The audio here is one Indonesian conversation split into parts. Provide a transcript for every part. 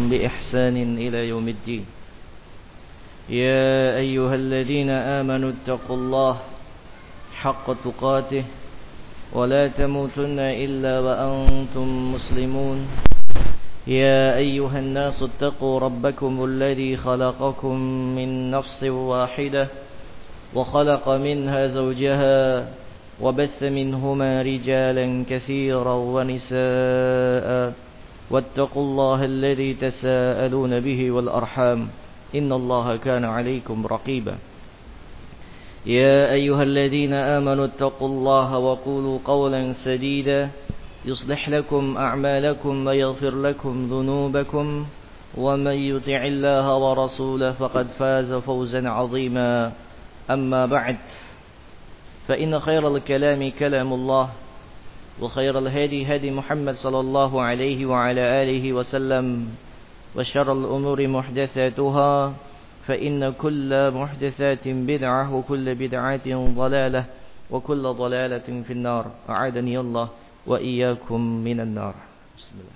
بإحسان إلى يوم الدين. يا أيها الذين آمنوا اتقوا الله حق تقاته ولا تموتن إلا وأنتم مسلمون. يا أيها الناس اتقوا ربكم الذي خلقكم من نفس واحدة وخلق منها زوجها وبث منهما رجالا كثيرا ونساء واتقوا الله الذي تساءلون به والأرحام إن الله كان عليكم رقيبا. يا أيها الذين آمنوا اتقوا الله وقولوا قولا سديدا يصلح لكم أعمالكم ويغفر لكم ذنوبكم ومن يطع الله ورسوله فقد فاز فوزا عظيما. أما بعد فإن خير الكلام كلام الله وخير الهدي هدي محمد صلى الله عليه وعلى آله وسلم وشر الأمور محدثاتها فإن كل محدثات بدعة وكل بدعة ضلالة وكل ضلالة في النار. أعاذني الله وإياكم من النار. بسم الله.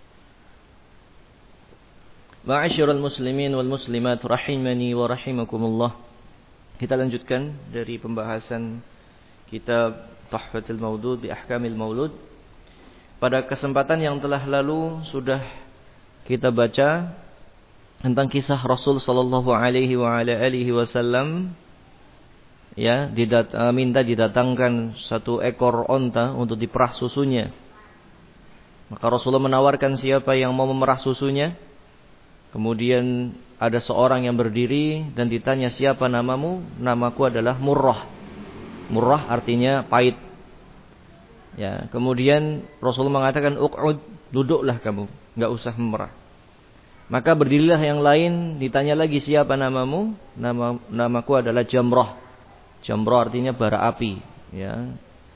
Ma'asyiral muslimin wal muslimat rahimani wa rahimakumullah. Kita lanjutkan dari pembahasan kitab Tuhfatul Maudud bi Ahkamil Maulud. Pada kesempatan yang telah lalu sudah kita baca tentang kisah Rasul sallallahu alaihi wa ala alihi wasallam ya, minta didatangkan satu ekor onta untuk diperah susunya. Maka Rasulullah menawarkan siapa yang mau memerah susunya. Kemudian ada seorang yang berdiri dan ditanya, siapa namamu? Namaku adalah Murrah. Murrah artinya pahit. Ya, kemudian Rasulullah mengatakan, uq'ud, duduklah kamu, enggak usah memerah. Maka berdirilah yang lain, ditanya lagi, siapa namamu? Namaku adalah Jamrah. Jamrah artinya bara api, ya.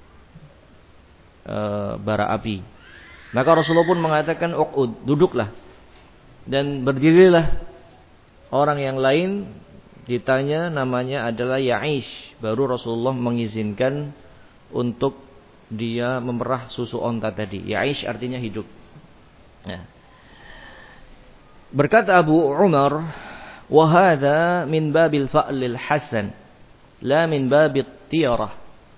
Bara api. Maka Rasulullah pun mengatakan, uq'ud, duduklah. Dan berdirilah orang yang lain, ditanya namanya adalah Ya'ish. Baru Rasulullah mengizinkan untuk dia memerah susu onta tadi. Ya'ish artinya hidup. Nah. Berkata Abu Umar, wa hadza min babil fa'lil hasan, la min babit tiyarah.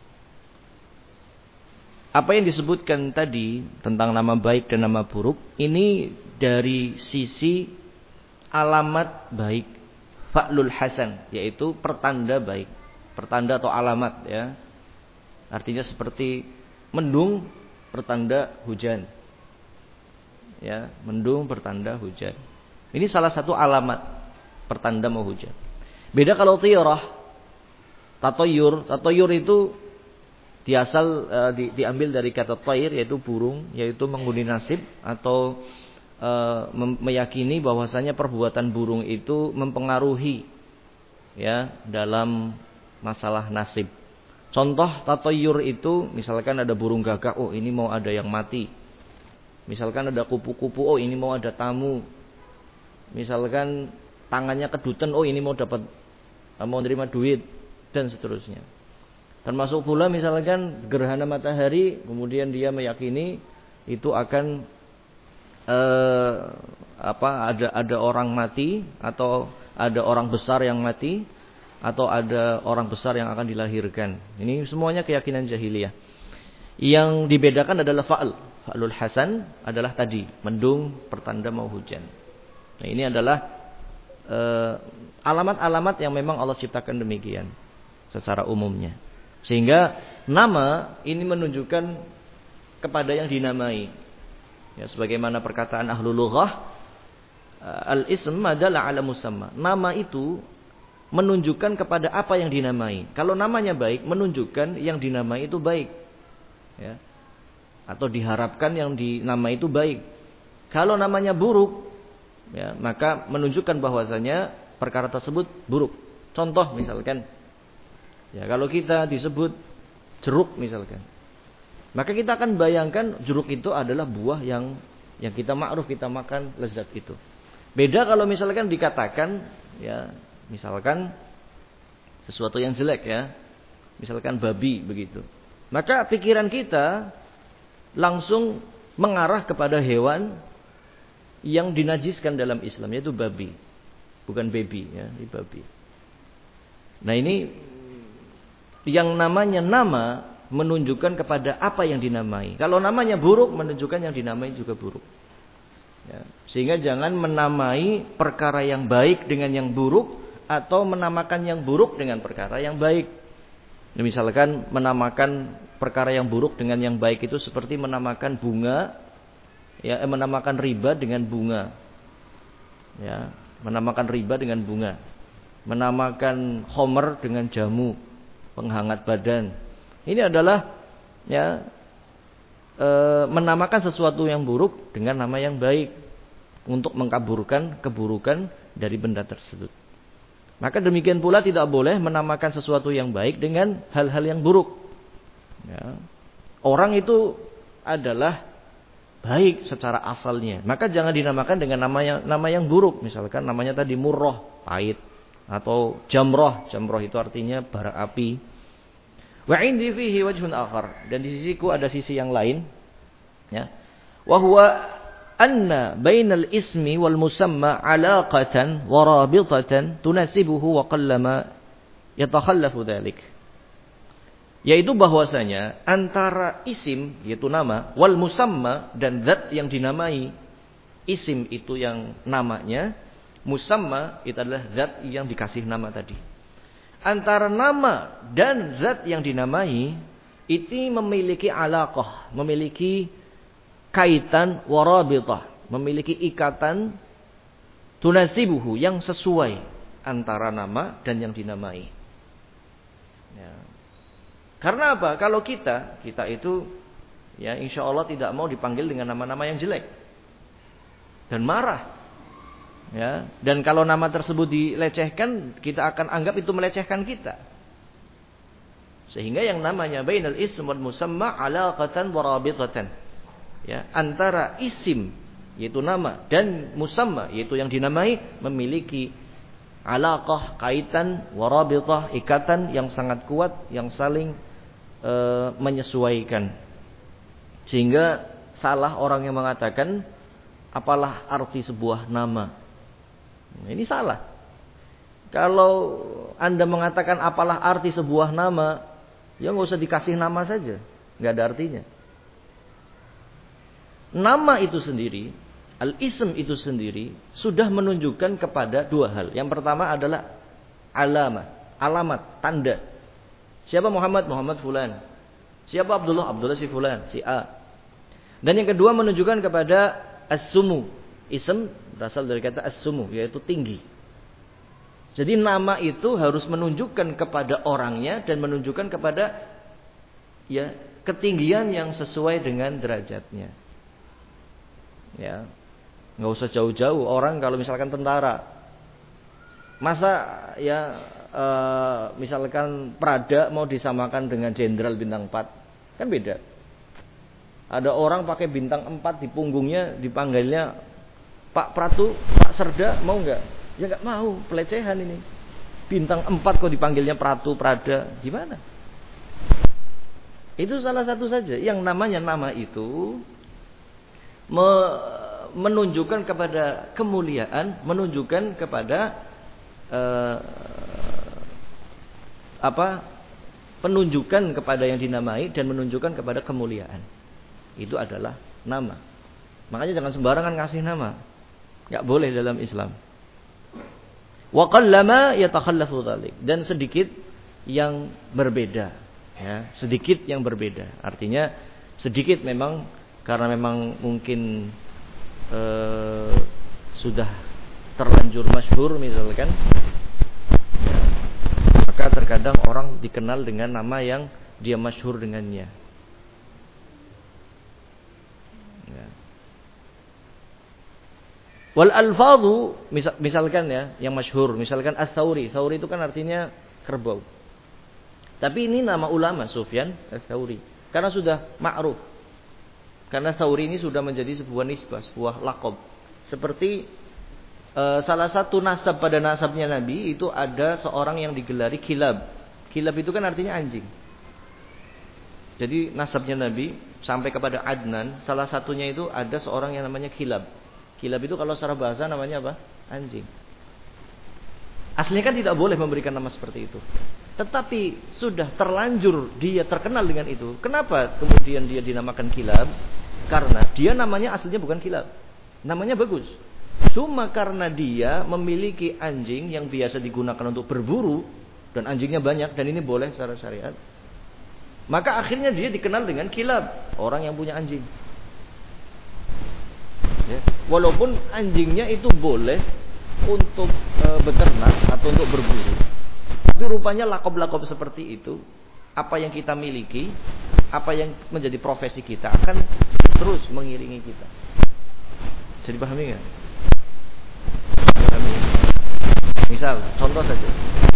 Apa yang disebutkan tadi tentang nama baik dan nama buruk, ini dari sisi alamat baik, fa'lul hasan, yaitu pertanda baik, pertanda atau alamat, ya. Artinya seperti mendung pertanda hujan, ya, mendung pertanda hujan. Ini salah satu alamat pertanda mau hujan. Beda kalau tiyarah, tatoyur itu diambil dari kata tayr, yaitu burung, yaitu mengundi nasib atau meyakini bahwasanya perbuatan burung itu mempengaruhi, ya, dalam masalah nasib. Contoh tatoyur itu, misalkan ada burung gagak, oh ini mau ada yang mati. Misalkan ada kupu-kupu, oh ini mau ada tamu. Misalkan tangannya kedutan, oh ini mau nerima duit, dan seterusnya. Termasuk pula misalkan gerhana matahari, kemudian dia meyakini itu akan ada orang mati, atau ada orang besar yang mati, atau ada orang besar yang akan dilahirkan. Ini semuanya keyakinan jahiliyah. Yang dibedakan adalah fa'lul hasan adalah tadi mendung pertanda mau hujan. Nah, ini adalah alamat-alamat yang memang Allah ciptakan demikian secara umumnya. Sehingga nama ini menunjukkan kepada yang dinamai. Ya, sebagaimana perkataan ahlul lughah, al-ism adalah ala musamma. Nama itu menunjukkan kepada apa yang dinamai. Kalau namanya baik, menunjukkan yang dinamai itu baik. Ya. Atau diharapkan yang dinamai itu baik. Kalau namanya buruk, ya, maka menunjukkan bahwasanya perkara tersebut buruk. Contoh misalkan, ya, kalau kita disebut jeruk misalkan, maka kita akan bayangkan jeruk itu adalah buah yang kita ma'ruf, kita makan lezat itu. Beda kalau misalkan dikatakan, ya, misalkan sesuatu yang jelek, ya, misalkan babi begitu, maka pikiran kita langsung mengarah kepada hewan yang dinajiskan dalam Islam, yaitu babi. Bukan baby, ya, ini babi. Nah ini yang namanya nama menunjukkan kepada apa yang dinamai. Kalau namanya buruk, menunjukkan yang dinamai juga buruk. Ya. Sehingga jangan menamai perkara yang baik dengan yang buruk, atau menamakan yang buruk dengan perkara yang baik. Nah, misalkan menamakan perkara yang buruk dengan yang baik itu seperti menamakan bunga, ya, menamakan riba dengan bunga. Ya. Menamakan riba dengan bunga, menamakan homer dengan jamu penghangat badan. Ini adalah ya menamakan sesuatu yang buruk dengan nama yang baik untuk mengkaburkan keburukan dari benda tersebut. Maka demikian pula tidak boleh menamakan sesuatu yang baik dengan hal-hal yang buruk. Ya. Orang itu adalah baik secara asalnya, maka jangan dinamakan dengan nama yang buruk. Misalkan namanya tadi murrah, pahit, atau jamroh itu artinya bara api. Wa indi fihi wajhun akhar, dan di sisiku ada sisi yang lain, ya. Wa huwa anna bainal ismi wal musamma alaqatan wa rabitatan tunasibuhu wa qallama yatakhallafu dzalik. Yaitu bahwasanya antara isim, yaitu nama, wal musamma, dan zat yang dinamai. Isim itu yang namanya, musamma itu adalah zat yang dikasih nama tadi. Antara nama dan zat yang dinamai itu memiliki alaqah, memiliki kaitan warabitah, memiliki ikatan tunasibuhu yang sesuai antara nama dan yang dinamai. Ya. Karena apa? Kalau kita itu ya insya Allah tidak mau dipanggil dengan nama-nama yang jelek dan marah, ya. Dan kalau nama tersebut dilecehkan, kita akan anggap itu melecehkan kita. Sehingga yang namanya bainal ism wal musamma alaqatan wa rabitatan, ya, antara isim yaitu nama dan musamma yaitu yang dinamai memiliki alaqah, kaitan, warabitah, ikatan yang sangat kuat, yang saling menyesuaikan. Sehingga salah orang yang mengatakan apalah arti sebuah nama. Nah, ini salah. Kalau Anda mengatakan apalah arti sebuah nama, ya nggak usah dikasih nama saja, nggak ada artinya. Nama itu sendiri, al-ism itu sendiri sudah menunjukkan kepada dua hal. Yang pertama adalah alamat, tanda. Siapa Muhammad? Muhammad fulan. Siapa Abdullah? Abdullah si fulan, si A. Dan yang kedua menunjukkan kepada as-sumu. Ism berasal dari kata as-sumu, yaitu tinggi. Jadi nama itu harus menunjukkan kepada orangnya dan menunjukkan kepada ya ketinggian yang sesuai dengan derajatnya. Ya. Enggak usah jauh-jauh, orang kalau misalkan tentara, masa ya misalkan Prada mau disamakan dengan Jenderal bintang 4, kan beda. Ada orang pakai bintang 4 di punggungnya, dipanggilnya Pak Pratu, Pak Serda, mau nggak? Ya nggak mau, pelecehan ini. Bintang 4 kok dipanggilnya Pratu, Prada, gimana? Itu salah satu saja. Yang namanya nama itu menunjukkan kepada kemuliaan, menunjukkan kepada penunjukan kepada yang dinamai dan menunjukkan kepada kemuliaan. Itu adalah nama. Makanya jangan sembarangan ngasih nama. Enggak boleh dalam Islam. Wa qallama yatakhallafu dzalik, dan sedikit yang berbeda, ya, sedikit yang berbeda. Artinya sedikit memang karena memang mungkin sudah terlanjur masyhur misalkan, ya, maka terkadang orang dikenal dengan nama yang dia masyhur dengannya, ya. Wal alfadhu, misalkan ya yang masyhur, misalkan Ats-Tsauri. Tsauri itu kan artinya kerbau. Tapi ini nama ulama Sufyan Ats-Tsauri karena sudah ma'ruf. Karena Tsauri ini sudah menjadi sebuah nisbah, sebuah laqab. Seperti salah satu nasab pada nasabnya Nabi itu ada seorang yang digelari Kilab. Kilab itu kan artinya anjing. Jadi nasabnya Nabi sampai kepada Adnan, salah satunya itu ada seorang yang namanya Kilab. Kilab itu kalau secara bahasa namanya apa? Anjing. Aslinya kan tidak boleh memberikan nama seperti itu. Tetapi sudah terlanjur dia terkenal dengan itu. Kenapa kemudian dia dinamakan kilab? Karena dia namanya aslinya bukan kilab. Namanya bagus. Cuma karena dia memiliki anjing yang biasa digunakan untuk berburu. Dan anjingnya banyak. Dan ini boleh secara syariat. Maka akhirnya dia dikenal dengan kilab. Orang yang punya anjing. Ya. Walaupun anjingnya itu boleh untuk beternak atau untuk berburu. Tapi rupanya lakob-lakob seperti itu, apa yang kita miliki, apa yang menjadi profesi kita akan terus mengiringi kita. Jadi pahami nggak? Misal, contoh saja.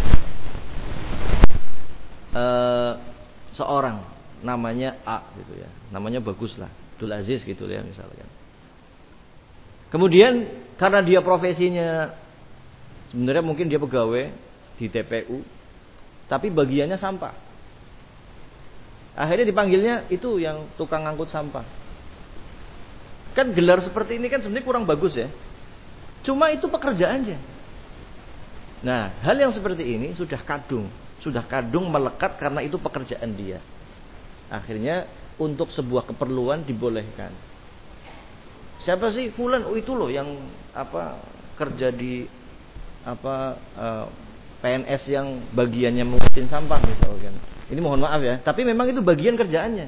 Seorang namanya A gitu ya. Namanya bagus lah, Abdul Aziz gitu ya misalkan. Kemudian karena dia profesinya sebenarnya mungkin dia pegawai di TPU, tapi bagiannya sampah. Akhirnya dipanggilnya itu yang tukang ngangkut sampah. Kan gelar seperti ini kan sebenarnya kurang bagus ya. Cuma itu pekerjaannya. Nah, hal yang seperti ini sudah kadung melekat karena itu pekerjaan dia. Akhirnya untuk sebuah keperluan dibolehkan. Siapa sih fulan? Oh itu loh yang kerja di PNS yang bagiannya mengutin sampah misalkan. Ini mohon maaf ya, tapi memang itu bagian kerjaannya.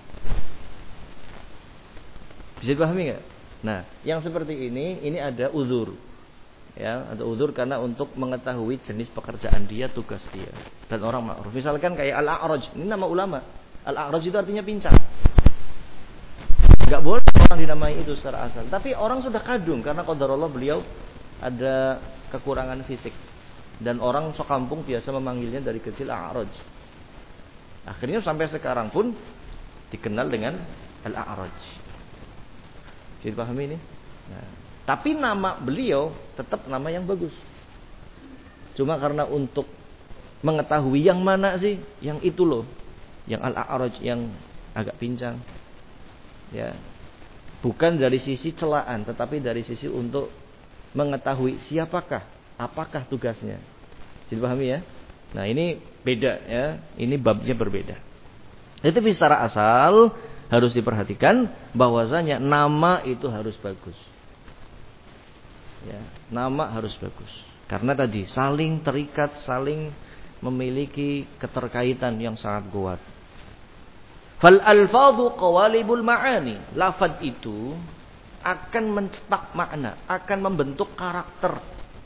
Bisa dipahami nggak? Nah, yang seperti ini ada uzur. Ya, ada uzur karena untuk mengetahui jenis pekerjaan dia, tugas dia. Dan orang ma'ruf. Misalkan kayak Al-A'raj, ini nama ulama. Al-A'raj itu artinya pincang. Enggak boleh orang dinamai itu secara asal. Tapi orang sudah kadung karena qadarullah beliau ada kekurangan fisik. Dan orang sekampung biasa memanggilnya dari kecil A'raj. Akhirnya sampai sekarang pun dikenal dengan Al-A'raj. Jadi pahami ini? Nah, tapi nama beliau tetap nama yang bagus. Cuma karena untuk mengetahui yang mana sih, yang itu loh, yang Al-A'raj yang agak pincang. Ya. Bukan dari sisi celaan, tetapi dari sisi untuk mengetahui siapakah, apakah tugasnya. Jadi pahami ya? Nah, ini beda ya. Ini babnya berbeda. Tapi secara asal harus diperhatikan bahwasanya nama itu harus bagus. Ya, nama harus bagus. Karena tadi saling terikat, saling memiliki keterkaitan yang sangat kuat. Fal alfadhu qawalibul ma'ani. Lafaz itu akan mencetak makna, akan membentuk karakter.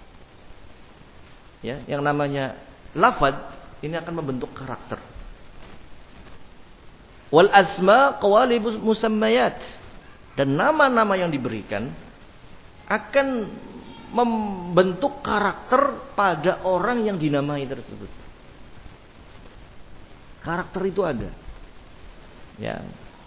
Ya, yang namanya lafaz ini akan membentuk karakter. Wal asma qawalibus musammayat. Dan nama-nama yang diberikan akan membentuk karakter pada orang yang dinamai tersebut. Karakter itu ada. Ya.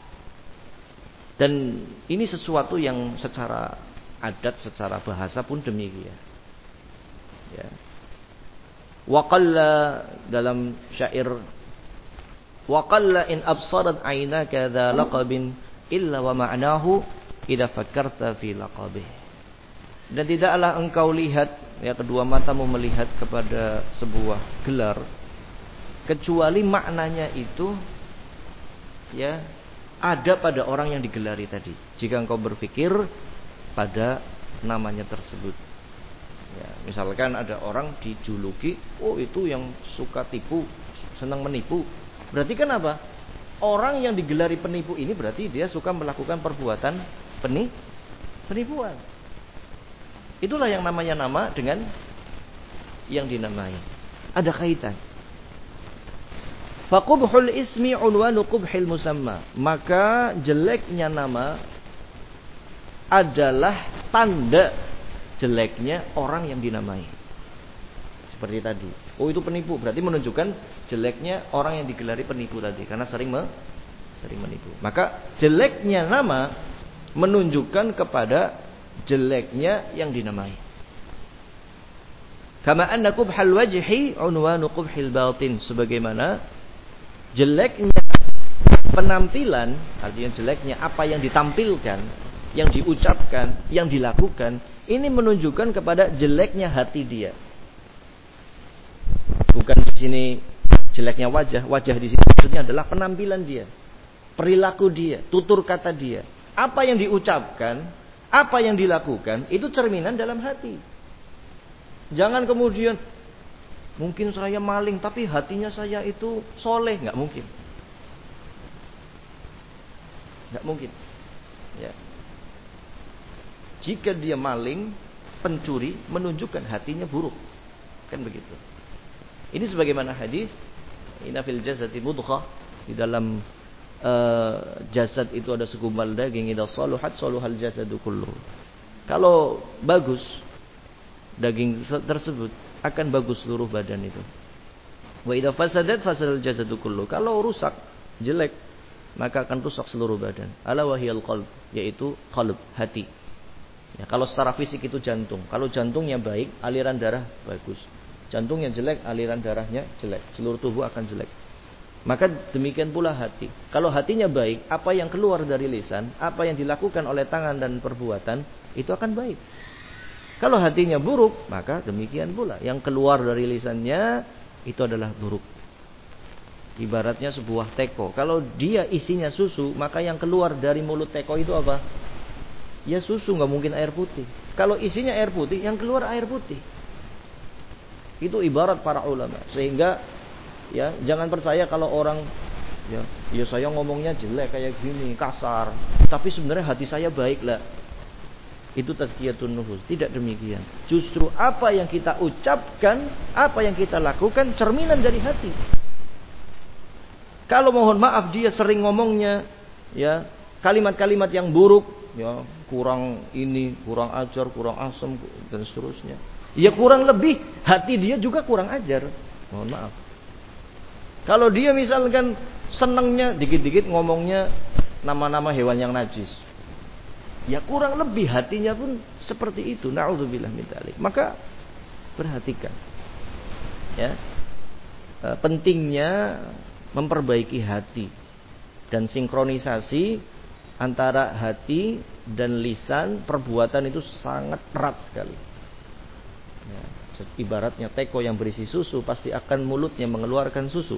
Dan ini sesuatu yang secara adat, secara bahasa pun demikian. Ya. Wa qalla dalam syair wa qalla in absarat aynaka dha laqabin illa wa ma'nahu idza fakkarta fi laqabih. Dan tidaklah engkau lihat, ya kedua matamu melihat kepada sebuah gelar kecuali maknanya itu ya ada pada orang yang digelari tadi. Jika engkau berpikir pada namanya tersebut. Ya, misalkan ada orang dijuluki, oh itu yang suka tipu, senang menipu. Berarti kan apa? Orang yang digelari penipu ini berarti dia suka melakukan perbuatan penipuan. Itulah yang namanya nama dengan yang dinamai. Ada kaitan. Faqubhul ismi unwanu qubhil musamma. Maka jeleknya nama adalah tanda jeleknya orang yang dinamai. Seperti tadi. Oh itu penipu. Berarti menunjukkan jeleknya orang yang digelari penipu tadi. Karena sering menipu. Maka jeleknya nama menunjukkan kepada jeleknya yang dinamai. Kama anna qubhal wajhi unwanu qubhil batin. Sebagaimana jeleknya penampilan, artinya jeleknya apa yang ditampilkan, yang diucapkan, yang dilakukan, ini menunjukkan kepada jeleknya hati dia. Bukan di sini jeleknya wajah di sini maksudnya adalah penampilan dia, perilaku dia, tutur kata dia. Apa yang diucapkan, apa yang dilakukan, itu cerminan dalam hati. Jangan kemudian, mungkin saya maling, tapi hatinya saya itu soleh. Nggak mungkin. Nggak mungkin. Ya. Jika dia maling, pencuri, menunjukkan hatinya buruk. Kan begitu. Ini sebagaimana hadis, inna fil jasadi mudghah, di dalam jasad itu ada segumpal daging, idza saluhat saluhal jasadu kulluh. Kalau bagus daging tersebut, akan bagus seluruh badan itu. Wa idza fasadat fasadal jasadu kulluh. Kalau rusak, jelek, maka akan rusak seluruh badan. Ala wahiyal qalb, yaitu qalb, hati. Ya, kalau secara fisik itu jantung. Kalau jantungnya baik, aliran darah bagus. Jantungnya jelek, aliran darahnya jelek. Seluruh tubuh akan jelek. Maka demikian pula hati. Kalau hatinya baik, apa yang keluar dari lisan, apa yang dilakukan oleh tangan dan perbuatan, itu akan baik. Kalau hatinya buruk, maka demikian pula. Yang keluar dari lisannya, itu adalah buruk. Ibaratnya sebuah teko. Kalau dia isinya susu, maka yang keluar dari mulut teko itu apa? Ya susu, nggak mungkin air putih. Kalau isinya air putih, yang keluar air putih. Itu ibarat para ulama. Sehingga ya jangan percaya kalau orang ya saya ngomongnya jelek kayak gini, kasar, tapi sebenarnya hati saya baik lah. Itu tazkiyatun nufus. Tidak demikian. Justru apa yang kita ucapkan, apa yang kita lakukan, cerminan dari hati. Kalau mohon maaf dia sering ngomongnya ya kalimat-kalimat yang buruk, ya kurang ini, kurang ajar, kurang asem dan seterusnya. Ya kurang lebih hati dia juga kurang ajar. Mohon maaf. Kalau dia misalkan senangnya dikit-dikit ngomongnya nama-nama hewan yang najis, ya kurang lebih hatinya pun seperti itu. Na'udzubillah min dzalik. Maka perhatikan ya, pentingnya memperbaiki hati dan sinkronisasi antara hati dan lisan, perbuatan itu sangat erat sekali. Ya, ibaratnya teko yang berisi susu, pasti akan mulutnya mengeluarkan susu.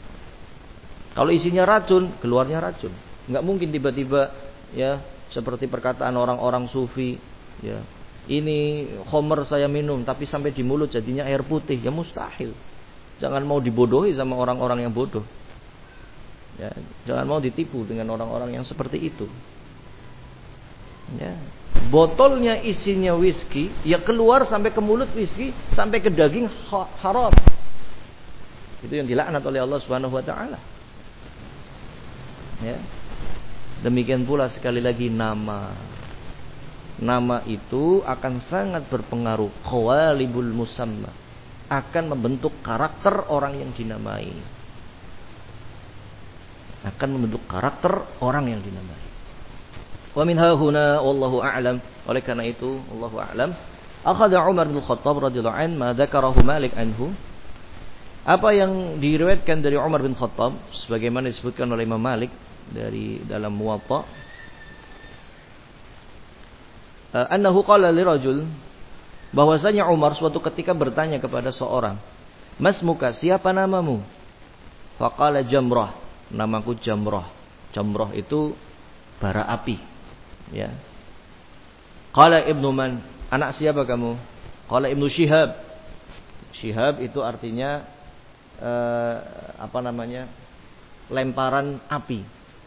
Kalau isinya racun, keluarnya racun. Nggak mungkin tiba-tiba ya seperti perkataan orang-orang sufi, ya ini khamr saya minum, tapi sampai di mulut jadinya air putih. Ya mustahil. Jangan mau dibodohi sama orang-orang yang bodoh. Ya, jangan mau ditipu dengan orang-orang yang seperti itu. Ya, botolnya isinya whisky, ya keluar sampai ke mulut whisky, sampai ke daging haram. Itu yang dilaknat oleh Allah Subhanahu wa taala. Ya. Demikian pula sekali lagi nama. Nama itu akan sangat berpengaruh, qawalibul musamma, akan membentuk karakter orang yang dinamai. Akan membentuk karakter orang yang dinamai. Wa min hahuna wallahu a'lam. Oleh karena itu, wallahu a'lam, akhadha Umar bin Khattab radhiyallahu anhu ma dzakarahu Malik anhu. Apa yang diriwayatkan dari Umar bin Khattab sebagaimana disebutkan oleh Imam Malik dari dalam Muwatta, annahu qala li rajul, bahwasanya Umar suatu ketika bertanya kepada seorang, "Masmuka, siapa namamu?" Faqala Jamrah, namaku Jamrah. Jamrah itu bara api. Ya. Qala ibnu man, anak siapa kamu? Qala ibnu Syihab. Syihab itu artinya lemparan api.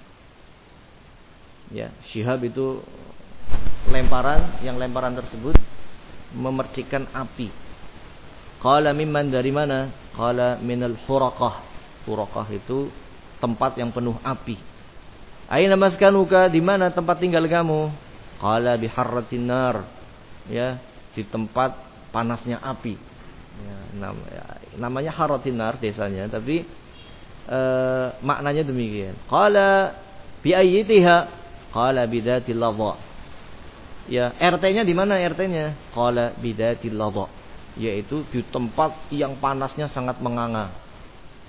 Ya, Syihab itu lemparan, yang lemparan tersebut memercikan api. Qala mimman, dari mana? Qala minal huraqah. Huraqah itu tempat yang penuh api. Aina maskanuka, di mana tempat tinggal kamu? Qala biharratin nar. Ya, di tempat panasnya api. Ya, namanya harratin nar desanya, tapi maknanya demikian. Qala bi ayyitiha? Qala bidatil ladha. Ya, RT-nya di mana RT-nya? Qala bidatil ladha. Yaitu di tempat yang panasnya sangat menganga.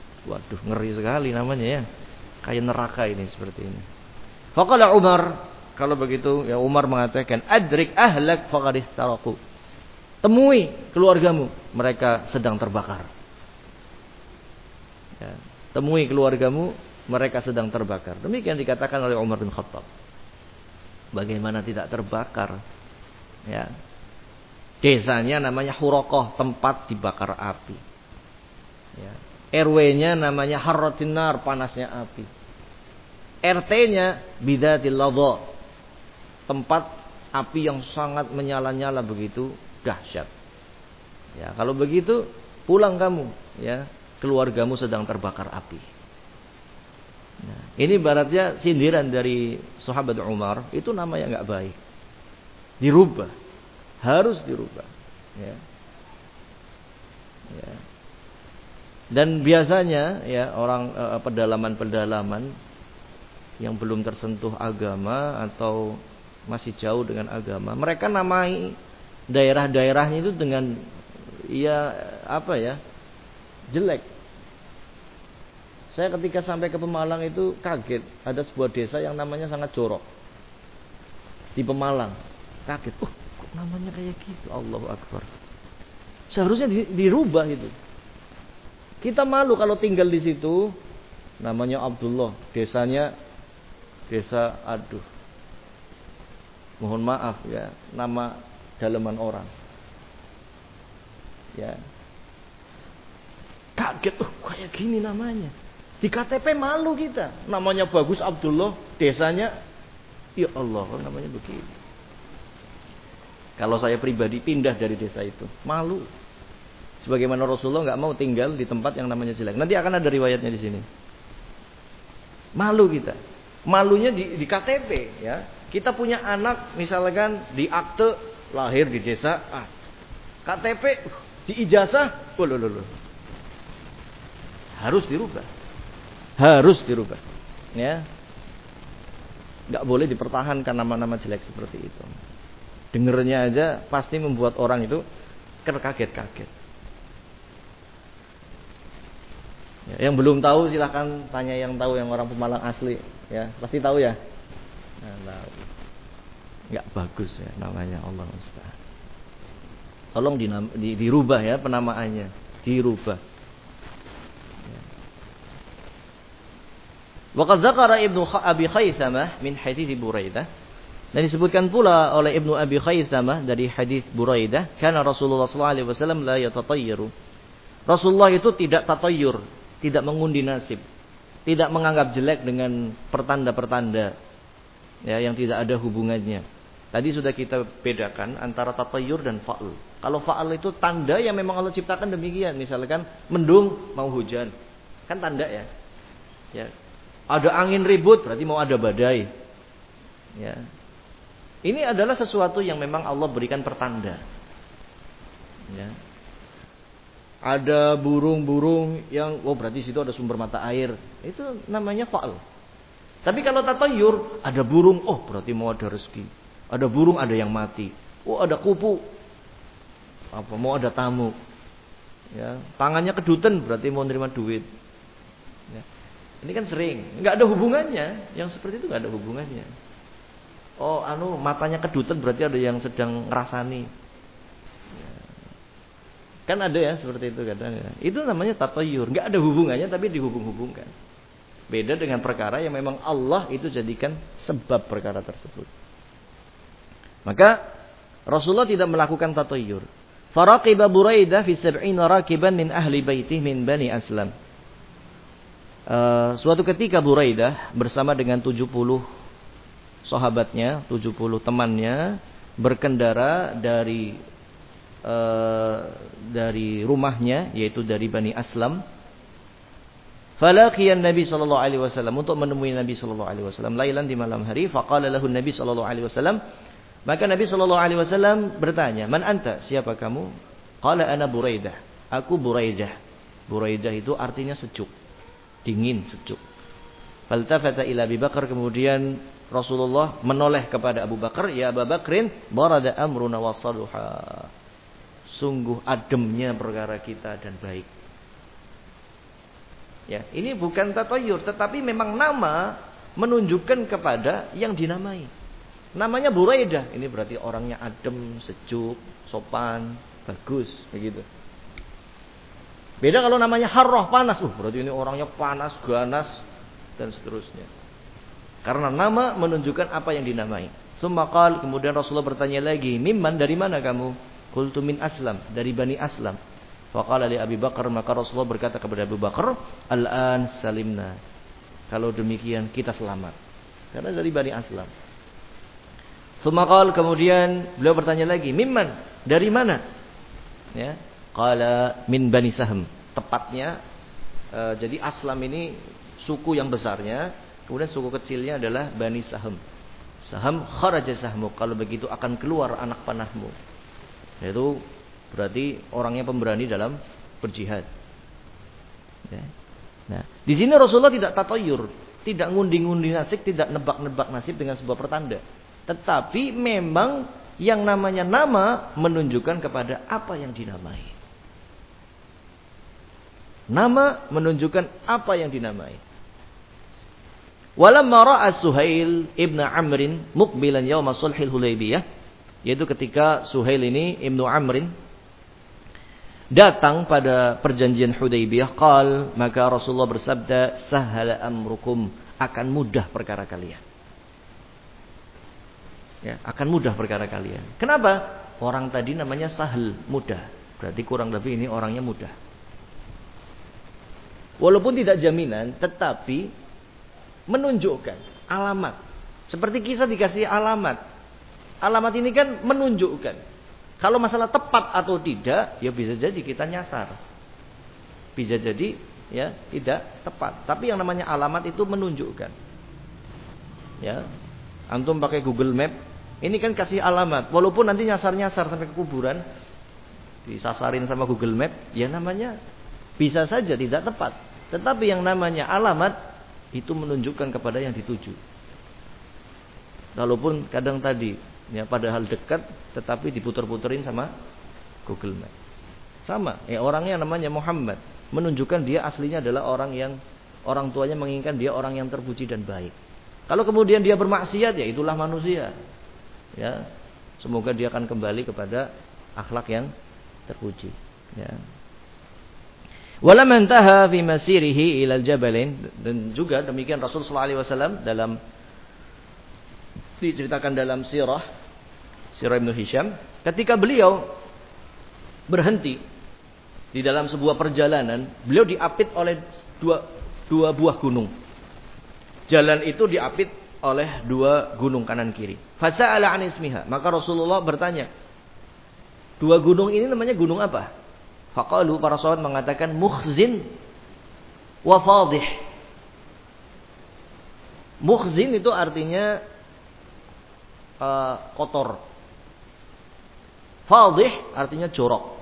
Waduh, ngeri sekali namanya ya. Kayak neraka ini seperti ini. Faqala Umar, Kalau begitu ya Umar mengatakan, adrik ahlak faqad ihtaraku. Temui keluargamu, mereka sedang terbakar. Ya, temui keluargamu, mereka sedang terbakar. Demikian dikatakan oleh Umar bin Khattab. Bagaimana tidak terbakar? Ya. Desanya namanya Huraqah, tempat dibakar api. Ya. RW-nya namanya Harratin Nar, panasnya api. RT-nya Bidatil Ladha, tempat api yang sangat menyala-nyala begitu dahsyat. Ya, kalau begitu pulang kamu, ya, keluargamu sedang terbakar api. Nah, ini ibaratnya sindiran dari sahabat Umar, itu namanya enggak baik. Dirubah, harus dirubah. Ya. Ya. Dan biasanya ya orang pedalaman-pedalaman yang belum tersentuh agama atau masih jauh dengan agama, mereka namai daerah-daerahnya itu dengan jelek. Saya ketika sampai ke Pemalang itu kaget, ada sebuah desa yang namanya sangat jorok di Pemalang. Kaget, kok namanya kayak gitu? Allahu Akbar. Seharusnya dirubah itu. Kita malu kalau tinggal di situ. Namanya Abdullah, desanya desa mohon maaf ya, nama dalaman orang. Ya. Kaget, kayak gini namanya. Di KTP malu kita. Namanya bagus Abdullah, desanya ya Allah, namanya begini. Kalau saya pribadi pindah dari desa itu, malu. Sebagaimana Rasulullah enggak mau tinggal di tempat yang namanya jelek. Nanti akan ada riwayatnya di sini. Malu kita. Malunya di KTP ya. Kita punya anak misalkan di akte lahir di desa A. KTP di ijazah, harus dirubah. Harus dirubah. Ya. Enggak boleh dipertahankan nama-nama jelek seperti itu. Dengernya aja pasti membuat orang itu terkaget-kaget. Ya, yang belum tahu silahkan tanya yang tahu, yang orang Pemalang asli ya, pasti tahu ya. Nah, enggak bagus ya namanya, Allah musta'an. Tolong dirubah ya penamaannya, dirubah. Waqad dzakara Ibnu Abi Khaisamah min hadits Buraidah. Dan disebutkan pula oleh Ibnu Abi Khaisamah dari hadis Buraidah, kana Rasulullah sallallahu alaihi wasallam la yatatayyaru. Rasulullah itu tidak tatayyur, tidak mengundi nasib, tidak menganggap jelek dengan pertanda-pertanda ya yang tidak ada hubungannya. Tadi sudah kita bedakan antara tatayyur dan fa'al. Kalau fa'al itu tanda yang memang Allah ciptakan demikian. Misalkan mendung mau hujan, kan tanda ya. Ya. Ada angin ribut berarti mau ada badai. Ya. Ini adalah sesuatu yang memang Allah berikan pertanda. Ya. Ada burung-burung yang berarti situ ada sumber mata air. Itu namanya fa'al. Tapi kalau tatayyur, ada burung, berarti mau ada rezeki. Ada burung, ada yang mati. Ada kupu. Mau ada tamu. Ya, tangannya kedutan berarti mau nerima duit. Ya. Ini kan sering, enggak ada hubungannya. Yang seperti itu enggak ada hubungannya. Matanya kedutan berarti ada yang sedang ngerasani. Ya. Kan ada ya seperti itu kadang ya. Itu namanya tatayyur, enggak ada hubungannya tapi dihubung-hubungkan. Beda dengan perkara yang memang Allah itu jadikan sebab perkara tersebut. Maka Rasulullah tidak melakukan tatayyur. Faraqiba Buraidah fi 70 rakiban min ahli baitih min Bani Aslam. Suatu ketika Buraidah bersama dengan 70 sahabatnya, 70 temannya berkendara dari rumahnya, yaitu dari Bani Aslam. Falaqiyan Nabi sallallahu alaihi wasallam, untuk menemui Nabi sallallahu alaihi wasallam lailan di malam hari. Faqala lahu Nabi sallallahu alaihi wasallam, maka Nabi sallallahu alaihi wasallam bertanya, "Man anta? Siapa kamu?" Qala ana Buraidah. Aku Buraidah. Buraidah itu artinya sejuk. Dingin, sejuk. Faltafata ila Abi Bakar, kemudian Rasulullah menoleh kepada Abu Bakar, "Ya Abu Bakrin, barada amruna wa saluha." Sungguh ademnya perkara kita dan baik. Ya, ini bukan tatayyur, tetapi memang nama menunjukkan kepada yang dinamai. Namanya Buraidah, ini berarti orangnya adem, sejuk, sopan, bagus, begitu. Beda kalau namanya Harrah, panas, berarti ini orangnya panas, ganas, dan seterusnya. Karena nama menunjukkan apa yang dinamai. Tsumma qala, kemudian Rasulullah bertanya lagi, "Mimman, dari mana kamu?" Qultu min Aslam, dari Bani Aslam. Faqala li Abi Bakar, maka Rasulullah berkata kepada Abu Bakar, "Al-an salimna." Kalau demikian kita selamat. Karena dari Bani Aslam. Tsumma qala, kemudian beliau bertanya lagi, "Mimman, dari mana?" Ya, qala min Bani Sahm. Tepatnya jadi Aslam ini suku yang besarnya, kemudian suku kecilnya adalah Bani Sahm. Saham kharaja sahmu, kalau begitu akan keluar anak panahmu. Itu berarti orangnya pemberani dalam berjihad. Ya. Nah, di sini Rasulullah tidak tatayur, tidak ngundi-ngundi nasib, tidak nebak-nebak nasib dengan sebuah pertanda. Tetapi memang yang namanya nama menunjukkan kepada apa yang dinamai. Nama menunjukkan apa yang dinamai. Walamma ra'a Suhail ibn Amrin muqbilan yawma sulhil Hudaybiyah, yaitu ketika Suhail ini Ibnu Amrin datang pada perjanjian Hudaybiyah, qal, maka Rasulullah bersabda, "Sahala amrukum," akan mudah perkara kalian. Ya, akan mudah perkara kalian. Kenapa? Orang tadi namanya Sahal, mudah. Berarti kurang lebih ini orangnya mudah. Walaupun tidak jaminan, tetapi menunjukkan alamat. Seperti kisah dikasih alamat. Alamat ini kan menunjukkan. Kalau masalah tepat atau tidak, ya bisa jadi kita nyasar. Bisa jadi ya tidak tepat. Tapi yang namanya alamat itu menunjukkan. Ya. Antum pakai Google Map, ini kan kasih alamat. Walaupun nanti nyasar-nyasar sampai ke kuburan, disasarin sama Google Map, ya namanya bisa saja tidak tepat. Tetapi yang namanya alamat itu menunjukkan kepada yang dituju. Walaupun kadang tadi ya padahal dekat, tetapi diputer-puterin sama Google Map. Sama, ya orangnya namanya Muhammad, menunjukkan dia aslinya adalah orang yang orang tuanya menginginkan dia orang yang terpuji dan baik. Kalau kemudian dia bermaksiat, ya itulah manusia. Ya, semoga dia akan kembali kepada akhlak yang terpuji. Ya. Walamma intaha fi masirihi ila al-jabalain, dan juga demikian Rasul sallallahu alaihi wasallam dalam diceritakan dalam sirah Ibnu Hisham, ketika beliau berhenti di dalam sebuah perjalanan, beliau diapit oleh dua buah gunung. Jalan itu diapit oleh dua gunung kanan kiri. Fasa'ala 'an ismiha, maka Rasulullah bertanya, dua gunung ini namanya gunung apa? Faqalu, para sahabat mengatakan Mukhzin wa Fadih. Mukhzin itu artinya kotor. Fadih artinya jorok.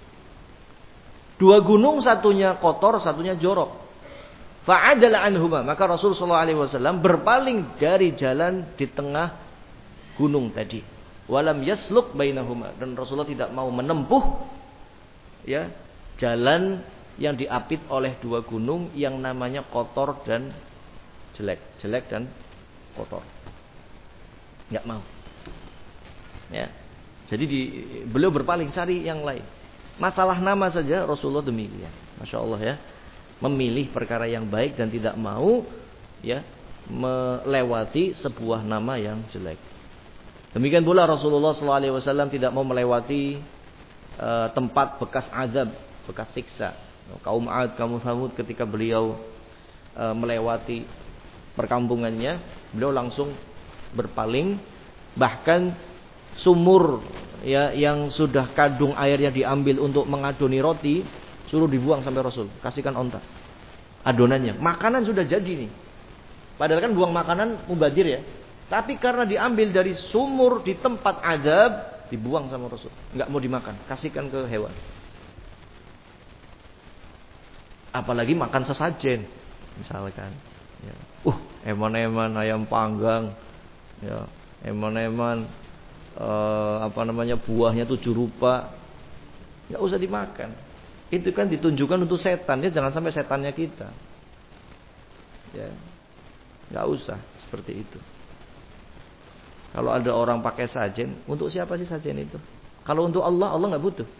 Dua gunung, satunya kotor, satunya jorok. Fa'adala anhuma, maka Rasul sallallahu alaihi wasallam berpaling dari jalan di tengah gunung tadi. Walam yasluk bainahuma, dan Rasulullah tidak mau menempuh ya jalan yang diapit oleh dua gunung yang namanya kotor dan jelek dan kotor. Enggak mau. Ya. Jadi beliau berpaling cari yang lain. Masalah nama saja Rasulullah demikian. Masya Allah ya. Memilih perkara yang baik dan tidak mau ya melewati sebuah nama yang jelek. Demikian pula Rasulullah SAW tidak mau melewati tempat bekas azab, bekas siksa. Kaum Ad, kaum Samud, ketika beliau melewati perkampungannya, beliau langsung berpaling. Bahkan sumur ya yang sudah kadung airnya diambil untuk mengadoni roti, suruh dibuang sampai Rasul, kasihkan onta adonannya. Makanan sudah jadi nih, padahal kan buang makanan mubadir ya, tapi karena diambil dari sumur di tempat azab, dibuang sama Rasul, nggak mau dimakan, kasihkan ke hewan. Apalagi makan sesajen misalkan ya. Eman-eman ayam panggang ya, eman-eman buahnya 7 rupa, nggak usah dimakan. Itu kan ditunjukkan untuk setan, ya jangan sampai setannya kita. Ya, nggak usah seperti itu. Kalau ada orang pakai sajen, untuk siapa sih sajen itu? Kalau untuk Allah, Allah nggak butuh.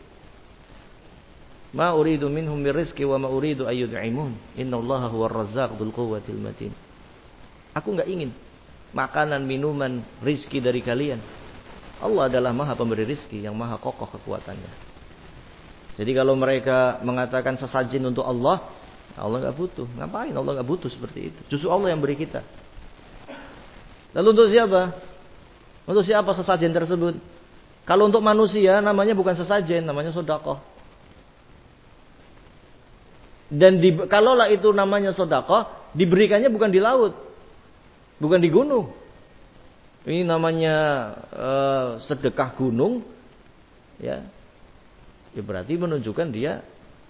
Ma uridu minhum min rizqi wa ma uridu ayyud'imun. Innallaha huwar razzaq dzul quwwatil matin. Aku nggak ingin makanan, minuman, rizki dari kalian. Allah adalah Maha Pemberi rizki yang Maha kokoh kekuatannya. Jadi kalau mereka mengatakan sesajen untuk Allah, Allah nggak butuh. Ngapain Allah nggak butuh seperti itu? Justru Allah yang beri kita. Lalu untuk siapa? Untuk siapa sesajen tersebut? Kalau untuk manusia namanya bukan sesajen, namanya sedekah. Dan kalaulah itu namanya sedekah, diberikannya bukan di laut, bukan di gunung. Ini namanya sedekah gunung, ya. Ya berarti menunjukkan dia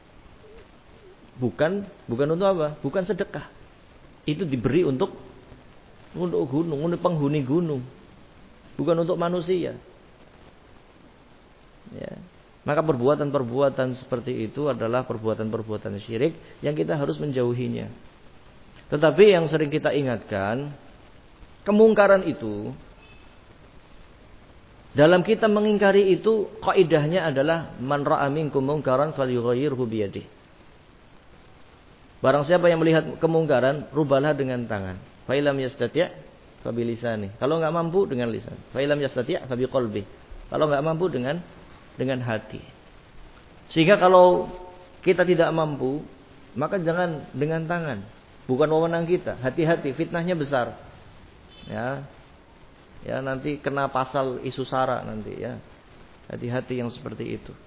bukan untuk apa? Bukan sedekah. Itu diberi untuk gunung, untuk penghuni gunung. Bukan untuk manusia. Ya. Maka perbuatan-perbuatan seperti itu adalah perbuatan-perbuatan syirik yang kita harus menjauhinya. Tetapi yang sering kita ingatkan, kemungkaran itu, dalam kita mengingkari itu, kaidahnya adalah man ra'a minkum mungkaran falyughayyirhu biyadihi. Barang siapa yang melihat kemungkaran, rubahlah dengan tangan. Fa illam yastati' fa bilisani. Kalau enggak mampu dengan lisan. Fa illam yastati' fa biqalbi. Kalau enggak mampu dengan hati. Sehingga kalau kita tidak mampu, maka jangan dengan tangan. Bukan wewenang kita. Hati-hati, fitnahnya besar. Ya nanti kena pasal isu sara nanti ya. Hati-hati yang seperti itu.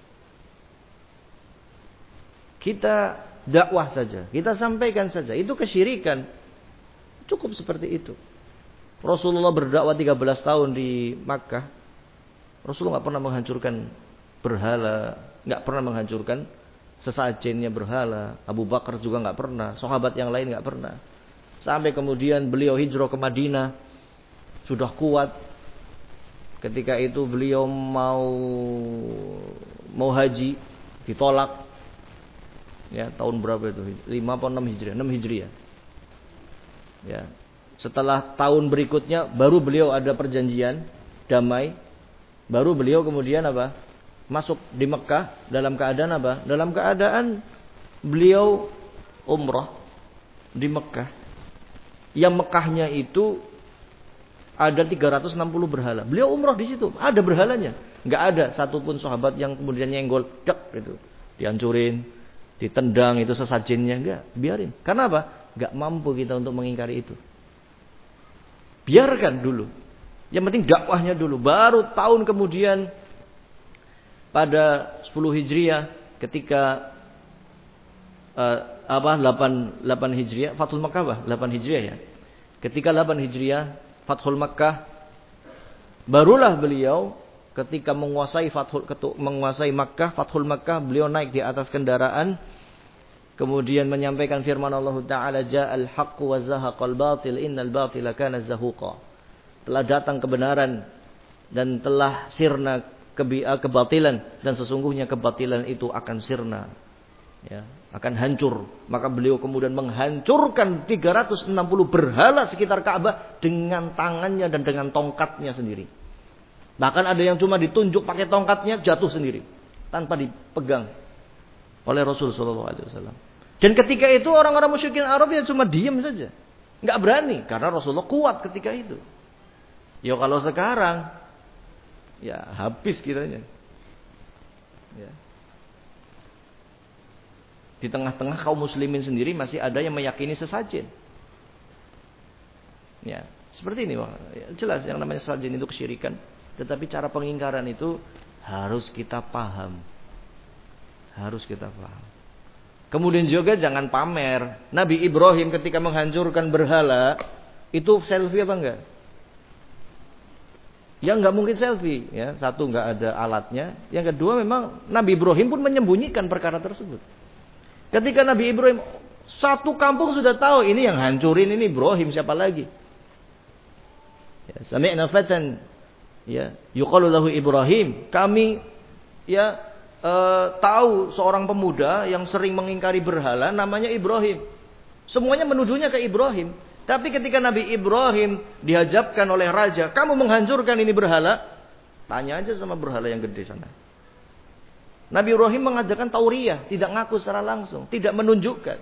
Kita dakwah saja, kita sampaikan saja. Itu kesyirikan. Cukup seperti itu. Rasulullah berdakwah 13 tahun di Makkah. Rasulullah enggak pernah menghancurkan berhala, enggak pernah menghancurkan sesajennya berhala. Abu Bakar juga enggak pernah, sahabat yang lain enggak pernah. Sampai kemudian beliau hijrah ke Madinah. Sudah kuat. Ketika itu beliau mau haji, ditolak. Ya, tahun berapa itu? 5 atau 6 Hijriah? 6 Hijriah. Ya. Setelah tahun berikutnya baru beliau ada perjanjian damai. Baru beliau kemudian apa? Masuk di Mekah dalam keadaan apa? Dalam keadaan beliau umrah di Mekah. Yang Mekahnya itu ada 360 berhala. Beliau umrah di situ, ada berhalanya. Enggak ada satupun sahabat yang kemudian nyenggol, dak gitu. Dihancurin, ditendang itu sesajennya, enggak, biarin. Karena apa? Enggak mampu kita untuk mengingkari itu. Biarkan dulu. Yang penting dakwahnya dulu. Baru tahun kemudian pada 10 Hijriah ketika 8 Hijriah, Fathul Makkah 8 Hijriah ya. Ketika 8 Hijriah Fathul Makkah, barulah beliau ketika menguasai Makkah, Fathul Makkah, beliau naik di atas kendaraan, kemudian menyampaikan firman Allah Ta'ala, Ja'al haqqu wa zahaqal batil, innal batila kana zahuqa. Telah datang kebenaran dan telah sirna kebatilan, dan sesungguhnya kebatilan itu akan sirna. Ya, akan hancur. Maka beliau kemudian menghancurkan 360 berhala sekitar Ka'bah dengan tangannya dan dengan tongkatnya sendiri. Bahkan ada yang cuma ditunjuk pakai tongkatnya, jatuh sendiri tanpa dipegang oleh Rasul sallallahu alaihi wasallam. Dan ketika itu orang-orang musyrikin Arab ya cuma diam saja. Enggak berani karena Rasulullah kuat ketika itu. Ya kalau sekarang ya habis kiranya. Ya. Di tengah-tengah kaum muslimin sendiri masih ada yang meyakini sesajen. Ya, seperti ini. Ya, jelas yang namanya sesajen itu kesyirikan. Tetapi cara pengingkaran itu harus kita paham. Harus kita paham. Kemudian juga jangan pamer. Nabi Ibrahim ketika menghancurkan berhala, itu selfie apa enggak? Ya enggak mungkin selfie. Ya, satu enggak ada alatnya. Yang kedua memang Nabi Ibrahim pun menyembunyikan perkara tersebut. Ketika Nabi Ibrahim, satu kampung sudah tahu ini yang hancurin ini Ibrahim, siapa lagi? Ya, sami'na fatan ya yuqalu lahu Ibrahim. Kami ya tahu seorang pemuda yang sering mengingkari berhala namanya Ibrahim. Semuanya menuduhnya ke Ibrahim. Tapi ketika Nabi Ibrahim dihadapkan oleh raja, kamu menghancurkan ini berhala, tanya aja sama berhala yang gede sana. Nabi Ibrahim mengadakan tauriyah, tidak ngaku secara langsung, tidak menunjukkan.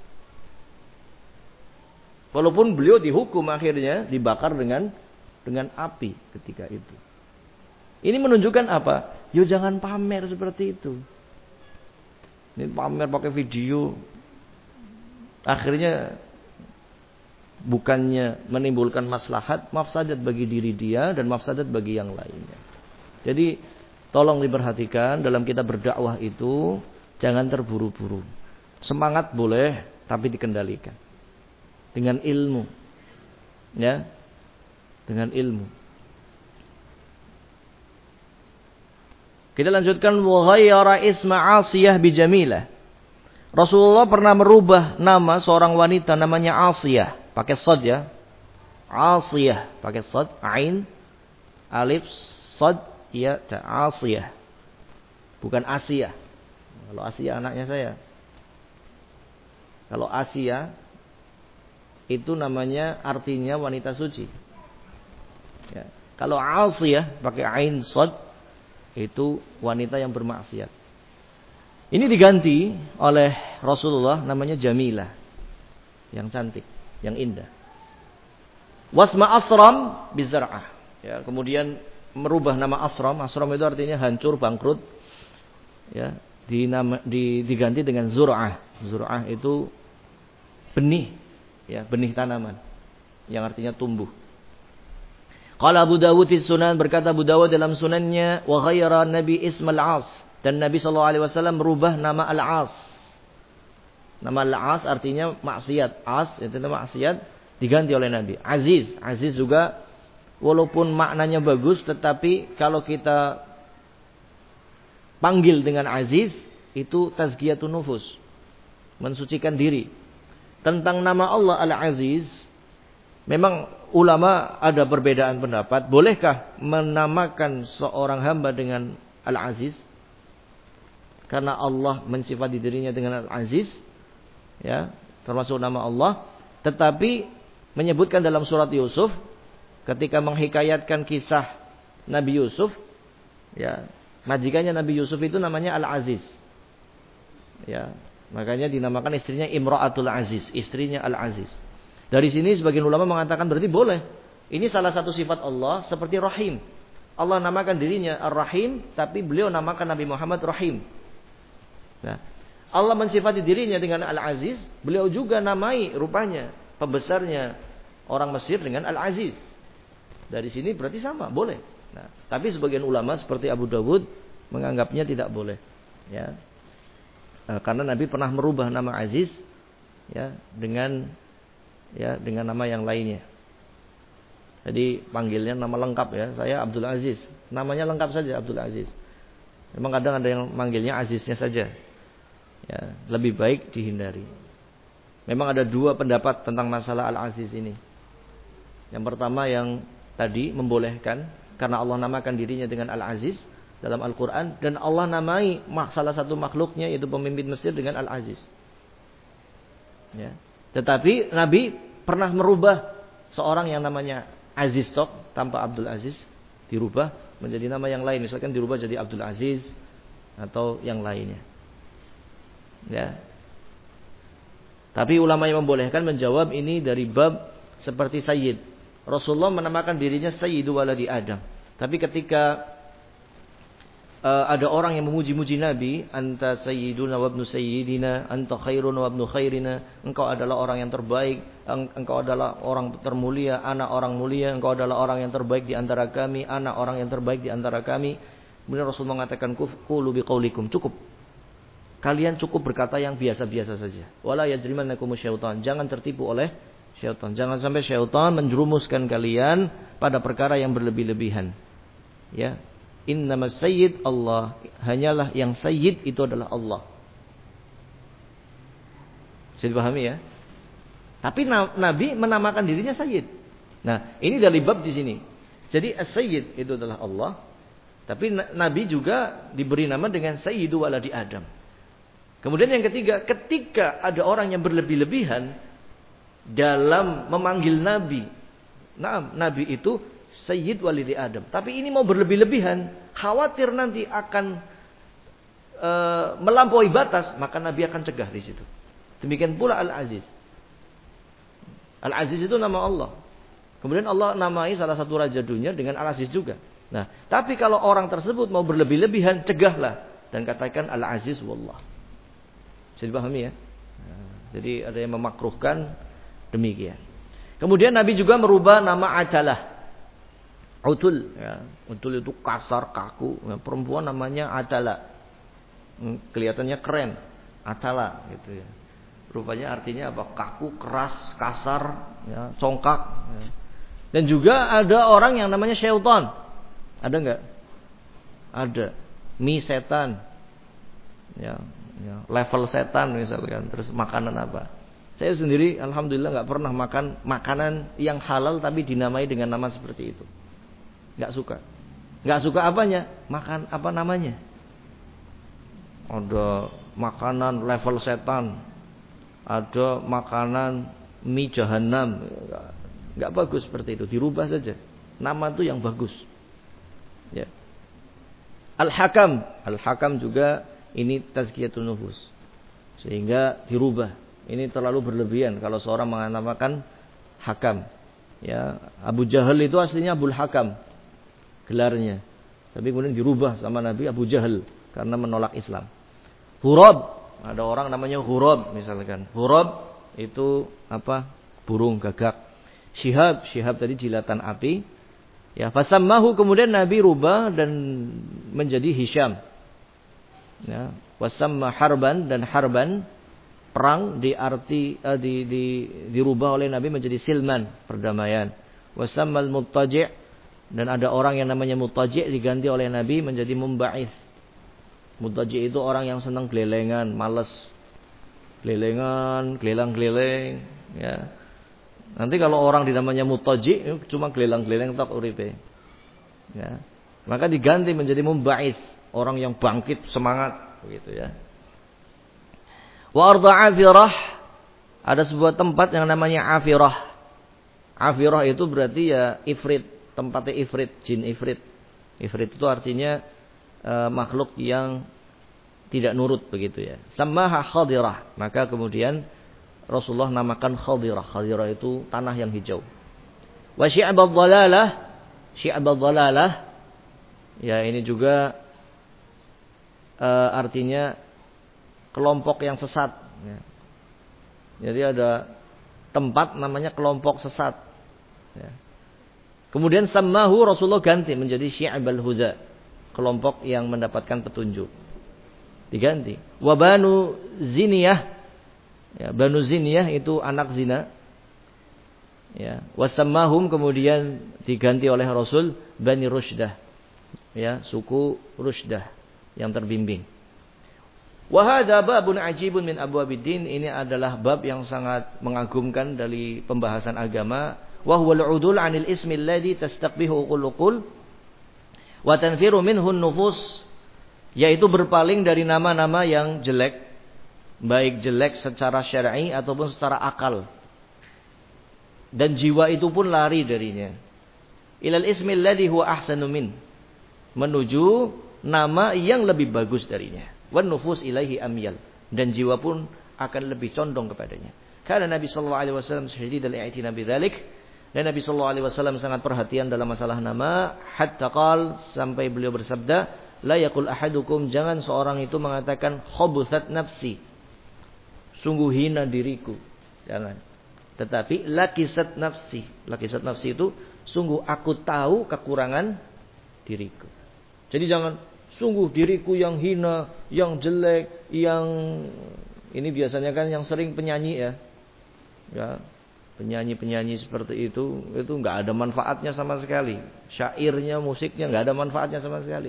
Walaupun beliau dihukum akhirnya dibakar dengan api ketika itu. Ini menunjukkan apa? Yo jangan pamer seperti itu. Ini pamer pakai video. Akhirnya bukannya menimbulkan maslahat, mafsadat bagi diri dia dan mafsadat bagi yang lainnya. Jadi tolong diperhatikan dalam kita berdakwah itu jangan terburu-buru. Semangat boleh tapi dikendalikan dengan ilmu. Ya. Dengan ilmu. Kita lanjutkan wa ghayyara isma Asiyah bi Jamilah. Rasulullah pernah merubah nama seorang wanita namanya Asiyah, pakai shad ya. Asiyah pakai shad, ain, alif, shad, ya, Asiyah. Bukan Asia. Kalau Asia anaknya saya. Kalau Asia itu namanya artinya wanita suci. Ya. Kalau Asiyah pakai ain shad itu wanita yang bermaksiat. Ini diganti oleh Rasulullah namanya Jamilah. Yang cantik, yang indah. Wasma Asram bizar'ah. Ya, kemudian merubah nama Asram. Asram itu artinya hancur, bangkrut. Ya, diganti dengan Zur'ah. Zur'ah itu benih, ya, benih tanaman yang artinya tumbuh. Qala Abu Dawud di Sunan, berkata Abu Dawud dalam sunannya, wa ghayyara Nabi Ismal As, dan Nabi SAW merubah nama Al-As. Nama Al-As artinya maksiat. As itu nama maksiat, diganti oleh Nabi. Aziz, Aziz juga walaupun maknanya bagus, tetapi kalau kita panggil dengan Aziz itu tazkiyatun nufus, mensucikan diri. Tentang nama Allah Al-Aziz, memang ulama ada perbedaan pendapat. Bolehkah menamakan seorang hamba dengan Al-Aziz? Karena Allah mensifati dirinya dengan Al-Aziz, ya, termasuk nama Allah. Tetapi menyebutkan dalam surat Yusuf, ketika menghikayatkan kisah Nabi Yusuf, ya, majikannya Nabi Yusuf itu namanya Al-Aziz. Ya, makanya dinamakan istrinya Imra'atul Aziz, istrinya Al-Aziz. Dari sini sebagian ulama mengatakan berarti boleh. Ini salah satu sifat Allah seperti Rahim. Allah namakan dirinya Ar-Rahim, tapi beliau namakan Nabi Muhammad Rahim. Nah, Allah mensifati dirinya dengan Al-Aziz, beliau juga namai rupanya pembesarnya orang Mesir dengan Al-Aziz. Dari sini berarti sama, boleh. Nah, tapi sebagian ulama seperti Abu Dawud menganggapnya tidak boleh. Ya. Karena Nabi pernah merubah nama Aziz, ya, dengan nama yang lainnya. Jadi panggilnya nama lengkap, ya. Saya Abdul Aziz. Namanya lengkap saja Abdul Aziz. Memang kadang ada yang manggilnya Aziznya saja. Ya, lebih baik dihindari. Memang ada dua pendapat tentang masalah Al-Aziz ini. Yang pertama yang tadi membolehkan karena Allah namakan dirinya dengan Al-Aziz dalam Al-Quran, dan Allah namai salah satu makhluknya yaitu pemimpin Mesir dengan Al-Aziz. Ya. Tetapi Nabi pernah merubah seorang yang namanya Aziz Tok tanpa Abdul Aziz, dirubah menjadi nama yang lain. Misalkan dirubah jadi Abdul Aziz atau yang lainnya. Ya. Tapi ulama yang membolehkan menjawab ini dari bab seperti Sayyid. Rasulullah menamakan dirinya Sayyidu waladi Adam. Tapi ketika ada orang yang memuji-muji Nabi, anta sayyiduna wa ibnu sayyidina, anta khairun wa ibnu khairina, engkau adalah orang yang terbaik, engkau adalah orang termulia, anak orang mulia, engkau adalah orang yang terbaik di antara kami, anak orang yang terbaik di antara kami. Kemudian Rasul mengatakan qulu biqaulikum, cukup. Kalian cukup berkata yang biasa-biasa saja. Wala yajrimannakumus syaitan, jangan tertipu oleh syaitan. Jangan sampai syaitan menjerumuskan kalian pada perkara yang berlebih-lebihan. Ya. Innamas sayyid Allah, hanyalah yang sayyid itu adalah Allah. Bisa dipahami ya? Tapi Nabi menamakan dirinya sayyid. Nah, ini dari bab di sini. Jadi as-sayyid itu adalah Allah, tapi Nabi juga diberi nama dengan sayyidu waladi Adam. Kemudian yang ketiga, ketika ada orang yang berlebih-lebihan dalam memanggil Nabi. Nah, Nabi itu Sayyid Walidi Adam. Tapi ini mau berlebih-lebihan. Khawatir nanti akan melampaui batas. Maka Nabi akan cegah di situ. Demikian pula Al-Aziz. Al-Aziz itu nama Allah. Kemudian Allah namai salah satu raja dunia dengan Al-Aziz juga. Nah, tapi kalau orang tersebut mau berlebih-lebihan, cegahlah. Dan katakan Al-Aziz Wallah. Bisa dipahami ya? Nah, jadi ada yang memakruhkan demikian. Kemudian Nabi juga merubah nama Atalah. Utul. Ya. Utul itu kasar, kaku. Ya, perempuan namanya Atalah. Kelihatannya keren. Atalah gitu ya. Rupanya artinya apa? Kaku, keras, kasar, ya, congkak. Ya. Dan juga ada orang yang namanya syaitan. Ada enggak? Ada. Mie setan. Ya, level setan misalkan. Terus makanan apa? Saya sendiri alhamdulillah enggak pernah makan makanan yang halal tapi dinamai dengan nama seperti itu. Enggak suka. Enggak suka apanya? Makan apa namanya? Ada makanan level setan. Ada makanan mie jahanam. Enggak bagus seperti itu, dirubah saja. Nama itu yang bagus. Ya. Al-Hakam, Al-Hakam juga ini tazkiyatun nufus. Sehingga dirubah. Ini terlalu berlebihan kalau seorang menamakan Hakam. Ya, Abu Jahal itu aslinya Abul Hakam gelarnya. Tapi kemudian dirubah sama Nabi Abu Jahal karena menolak Islam. Hurab, ada orang namanya Hurab misalkan. Hurab itu apa? Burung gagak. Syihab tadi jilatan api. Ya, fasammahu kemudian Nabi rubah dan menjadi Hisham. Ya, wasamma harban dan harban perang dirubah oleh Nabi menjadi silman, perdamaian. Wasammal muttaji' dan ada orang yang namanya muttaji' diganti oleh Nabi menjadi mumba'its. Muttaji' itu orang yang senang gelelengan, malas. Gelelengan, geleng-geleng, ya. Nanti kalau orang dinamanya muttaji' cuma geleng-geleng tok uripe. Ya. Maka diganti menjadi mumba'its, orang yang bangkit, semangat begitu ya. Wa arda Afirah, ada sebuah tempat yang namanya Afirah. Afirah itu berarti ya ifrit, tempatnya ifrit, jin ifrit. Ifrit itu artinya makhluk yang tidak nurut begitu ya. Samaha Khadirah, maka kemudian Rasulullah namakan Khadirah. Khadirah itu tanah yang hijau. Wa syi'abad dhalalah, ya ini juga artinya kelompok yang sesat. Ya. Jadi ada tempat namanya kelompok sesat. Ya. Kemudian samahu Rasulullah ganti menjadi syi'abal huda, kelompok yang mendapatkan petunjuk. Diganti. Wa banu ziniyah, ya, Banu Ziniyah itu anak zina. Ya, wasammahum kemudian diganti oleh Rasul Bani Rushdah. Ya, suku Rushdah yang terbimbing. Wa hadza babun ajibun min abwabiddin, ini adalah bab yang sangat mengagumkan dari pembahasan agama. Wa huwal udul 'anil ismi alladhi tastaqbihu qulqul wa tanfiru minhu an-nufus, yaitu berpaling dari nama-nama yang jelek, baik jelek secara syar'i ataupun secara akal. Dan jiwa itu pun lari darinya. Ilal ismil ladzi huwa ahsanu min, menuju nama yang lebih bagus darinya. Wan nufus ilaihi amyal, dan jiwa pun akan lebih condong kepadanya. Karena Nabi sallallahu alaihi wasallam syadidul i'tina bidzalik, dan Nabi sallallahu alaihi wasallam sangat perhatian dalam masalah nama, hatta qal, sampai beliau bersabda, la yaqul ahadukum, jangan seorang itu mengatakan khabuthat nafsi, sungguh hina diriku. Jangan. Tetapi lakisat nafsi. Lakisat nafsi itu sungguh aku tahu kekurangan diriku. Jadi jangan sungguh diriku yang hina, yang jelek, yang ini biasanya kan yang sering penyanyi ya. Ya, penyanyi-penyanyi seperti itu enggak ada manfaatnya sama sekali. Syairnya, musiknya enggak ada manfaatnya sama sekali.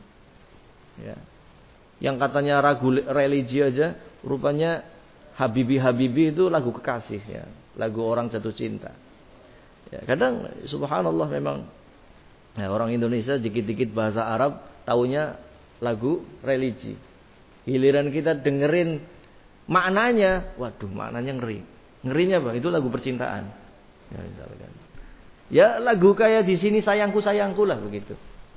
Ya. Yang katanya ragu religi aja, rupanya Habibi itu lagu kekasih ya, lagu orang jatuh cinta. Ya, kadang subhanallah memang ya, orang Indonesia dikit-dikit bahasa Arab taunya lagu religi. Giliran kita dengerin maknanya, waduh maknanya ngeri. Ngerinya apa? Itu lagu percintaan. Ya, misalkan. Ya lagu kayak di sini sayangku sayangku lah begitu.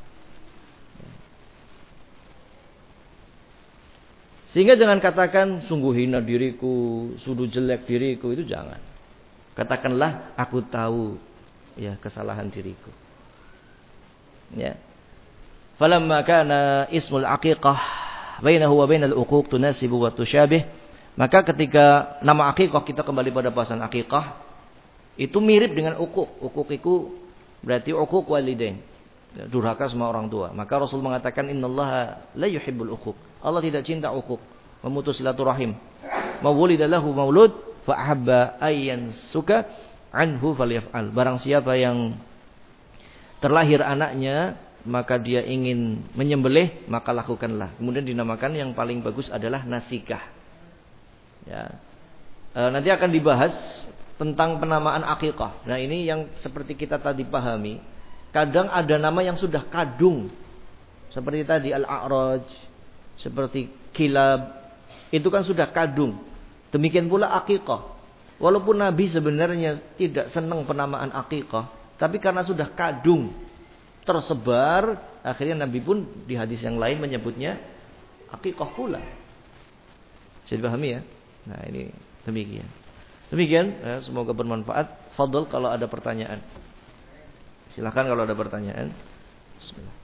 Sehingga jangan katakan sungguh hina diriku, sungguh jelek diriku, itu jangan. Katakanlah aku tahu ya kesalahan diriku. Ya. Falamma kana ismul aqiqah bainahu wa bainal uquq tunasibu wa tusyabih, maka ketika nama aqiqah, kita kembali pada bahasan aqiqah, itu mirip dengan uquq. Uquq itu berarti uquq walidain, durhaka sama orang tua. Maka Rasul mengatakan innallaha la yuhibbul uquq. Allah tidak cinta uquq, memutus silaturahim. Mawulida lahu maulud fa ahabba ayyan suka anhu falyaf'al. Barang siapa yang terlahir anaknya, maka dia ingin menyembelih, maka lakukanlah. Kemudian dinamakan yang paling bagus adalah nasikah. Ya. Nanti akan dibahas tentang penamaan aqiqah. Nah, ini yang seperti kita tadi pahami. Kadang ada nama yang sudah kadung. Seperti tadi Al-A'raj, seperti Kilab. Itu kan sudah kadung. Demikian pula aqiqah. Walaupun Nabi sebenarnya tidak senang penamaan aqiqah, tapi karena sudah kadung, tersebar, akhirnya Nabi pun di hadis yang lain menyebutnya aqiqah pula. Bisa dipahami ya? Nah, ini demikian. Demikian, ya, semoga bermanfaat. Fadhol kalau ada pertanyaan. Silakan kalau ada pertanyaan. Bismillah.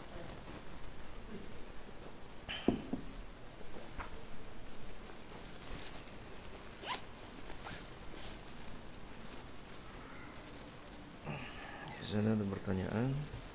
Di sana ada pertanyaan.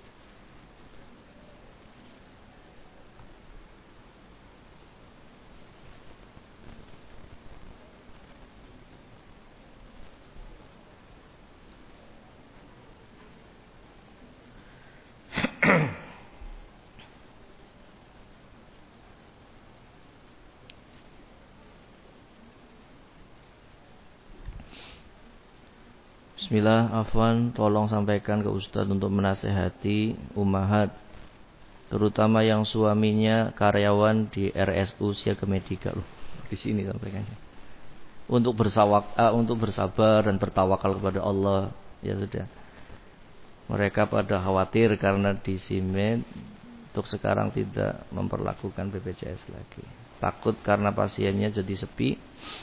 Bismillah, afwan, tolong sampaikan ke Ustadz untuk menasehati ummahat, terutama yang suaminya karyawan di RSU Siaga Medica. Loh, di sini sampaikannya. Untuk bersabar dan bertawakal kepada Allah. Ya sudah. Mereka pada khawatir karena di Simet untuk sekarang tidak memperlakukan BPJS lagi. Takut karena pasiennya jadi sepi.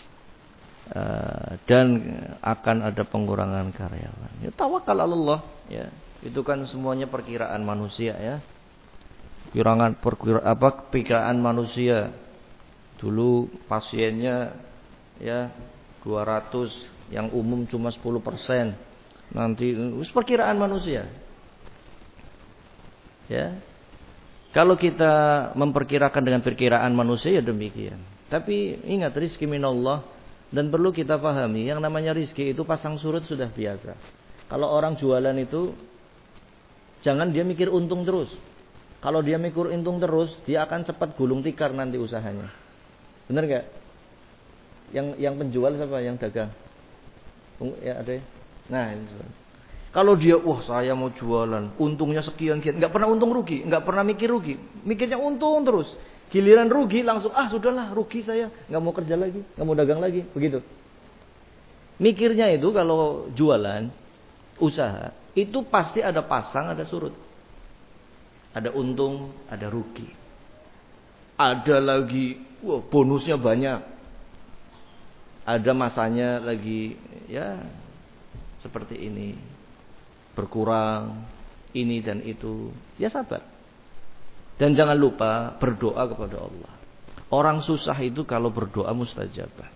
Dan akan ada pengurangan karyawan. Ya, tawakal Allah, ya. Itu kan semuanya perkiraan manusia, ya. Perkiraan manusia. Dulu pasiennya ya 200, yang umum cuma 10%. Nanti perkiraan manusia. Ya. Kalau kita memperkirakan dengan perkiraan manusia ya demikian. Tapi ingat, rizki minallah. Dan perlu kita pahami, yang namanya rizki itu pasang surut sudah biasa. Kalau orang jualan itu, jangan dia mikir untung terus. Kalau dia mikir untung terus, dia akan cepat gulung tikar nanti usahanya. Benar gak? Yang penjual siapa? Yang dagang? Ya ada ya? Nah, ini. Kalau dia, saya mau jualan, untungnya sekian, nggak pernah untung rugi, nggak pernah mikir rugi, mikirnya untung terus. Giliran rugi langsung, sudahlah rugi saya, nggak mau kerja lagi, nggak mau dagang lagi, begitu. Mikirnya itu kalau jualan, usaha, itu pasti ada pasang, ada surut. Ada untung, ada rugi. Ada lagi, bonusnya banyak. Ada masanya lagi, ya seperti ini. Berkurang, ini dan itu, ya sabar. Dan jangan lupa berdoa kepada Allah. Orang susah itu kalau berdoa mustajabah.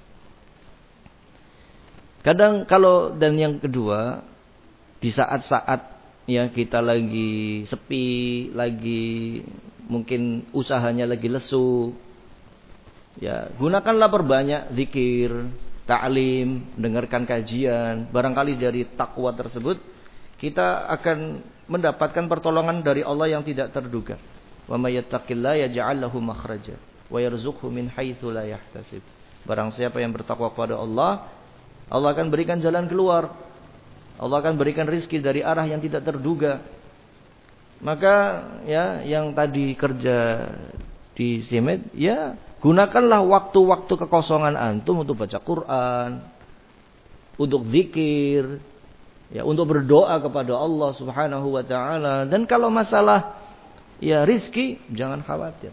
Kadang dan yang kedua, di saat-saat ya kita lagi sepi, lagi mungkin usahanya lagi lesu, ya gunakanlah perbanyak zikir, ta'lim, mendengarkan kajian. Barangkali dari takwa tersebut kita akan mendapatkan pertolongan dari Allah yang tidak terduga. Wa may yattaqillaha yaj'al lahu makhraja wa yarzuqhu min haitsu la yahtasib. Barang siapa yang bertakwa kepada Allah, Allah akan berikan jalan keluar. Allah akan berikan rizki dari arah yang tidak terduga. Maka ya yang tadi kerja di Simet, ya gunakanlah waktu-waktu kekosongan antum untuk baca Quran, untuk zikir, ya, untuk berdoa kepada Allah Subhanahu wa taala. Dan kalau masalah ya rizki, jangan khawatir.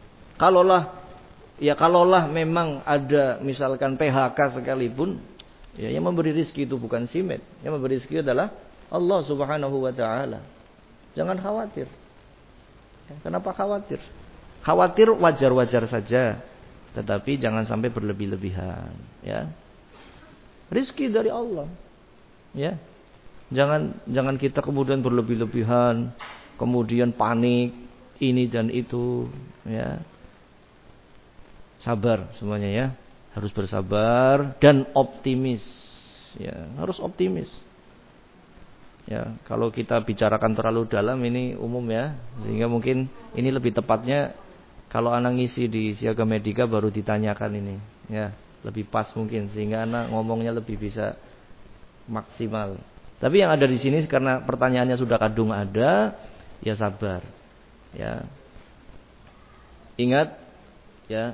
Kalaulah memang ada misalkan PHK sekalipun, ya, yang memberi rizki itu bukan simet, yang memberi rizki adalah Allah Subhanahu wa taala. Jangan khawatir. Ya, kenapa khawatir? Khawatir wajar-wajar saja, tetapi jangan sampai berlebih-lebihan, ya. Rizki dari Allah, ya. Jangan kita kemudian berlebih-lebihan, kemudian panik ini dan itu, ya. Sabar semuanya, ya. Harus bersabar dan optimis, ya. Harus optimis. Ya, kalau kita bicarakan terlalu dalam ini umum, ya, sehingga mungkin ini lebih tepatnya kalau anak ngisi di Siaga Medika baru ditanyakan ini, ya, lebih pas mungkin sehingga anak ngomongnya lebih bisa maksimal. Tapi yang ada di sini karena pertanyaannya sudah kadung ada, ya sabar, ya. Ingat, ya,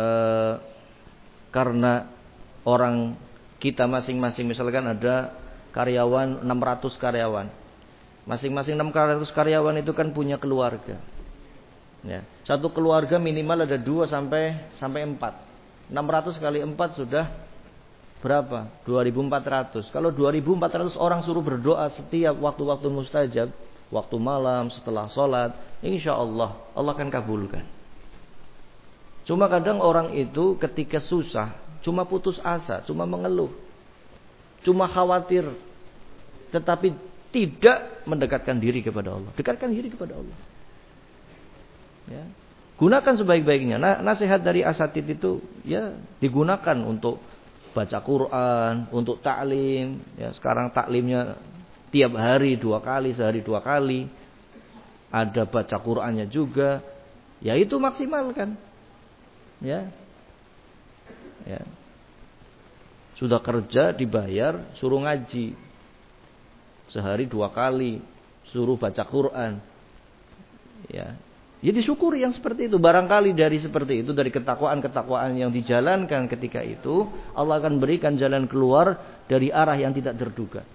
karena orang kita masing-masing misalkan ada karyawan 600 karyawan. Masing-masing 600 karyawan itu kan punya keluarga. Ya, satu keluarga minimal ada 2 sampai 4. 600 kali 4 sudah berapa? 2.400. Kalau 2.400 orang suruh berdoa setiap waktu-waktu mustajab, waktu malam setelah sholat, insya Allah Allah akan kabulkan. Cuma kadang orang itu ketika susah cuma putus asa, cuma mengeluh, cuma khawatir, tetapi tidak mendekatkan diri kepada Allah. Dekatkan diri kepada Allah. Ya. Gunakan sebaik-baiknya. Nasihat dari asatid itu, ya, digunakan untuk baca Quran, untuk taklim. Ya, sekarang taklimnya tiap hari 2 kali, sehari 2 kali. Ada baca Qurannya juga. Ya itu maksimalkan. Ya. Ya. Sudah kerja dibayar, suruh ngaji. Sehari 2 kali, suruh baca Quran. Ya. Ya disyukuri yang seperti itu. Barangkali dari seperti itu, dari ketakwaan-ketakwaan yang dijalankan ketika itu, Allah akan berikan jalan keluar dari arah yang tidak terduga.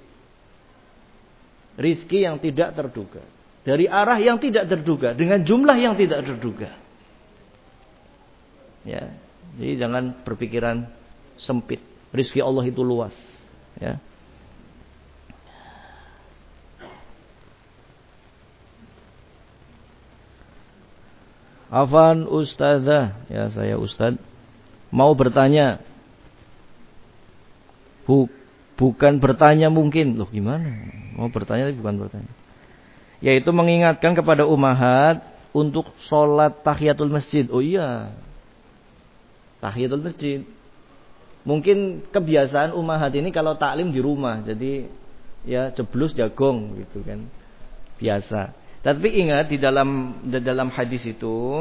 Rizki yang tidak terduga. Dari arah yang tidak terduga. Dengan jumlah yang tidak terduga. Ya. Jadi jangan berpikiran sempit. Rizki Allah itu luas. Ya. Afan Ustazah, ya saya Ustaz, mau bertanya. Bukan bertanya mungkin. Loh gimana? Mau bertanya tapi bukan bertanya. Yaitu mengingatkan kepada ummahat untuk sholat tahiyatul masjid. Oh iya, tahiyatul masjid. Mungkin kebiasaan ummahat ini kalau taklim di rumah, jadi ya jeblus jagong gitu kan, biasa. Tapi ingat di dalam hadis itu,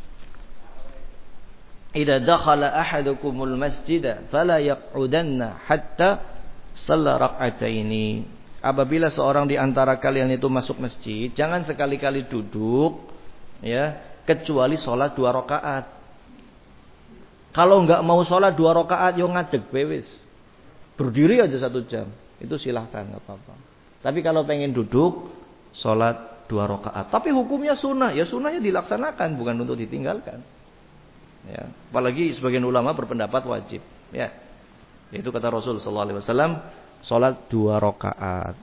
idza dakhala ahadukumul masjida fala yaq'udanna hatta shalla rak'ataini. Apabila seorang di antara kalian itu masuk masjid, jangan sekali-kali duduk, ya, kecuali sholat 2 rakaat. Kalau enggak mau sholat 2 rakaat, yo ngadeg bewis. Berdiri aja 1 jam, itu silahkan, enggak apa-apa. Tapi kalau pengen duduk, sholat 2 rakaat. Tapi hukumnya sunnah, ya sunnahnya dilaksanakan, bukan untuk ditinggalkan. Ya, apalagi sebagian ulama berpendapat wajib. Ya, itu kata Rasul Sallallahu Alaihi Wasallam, sholat 2 rakaat.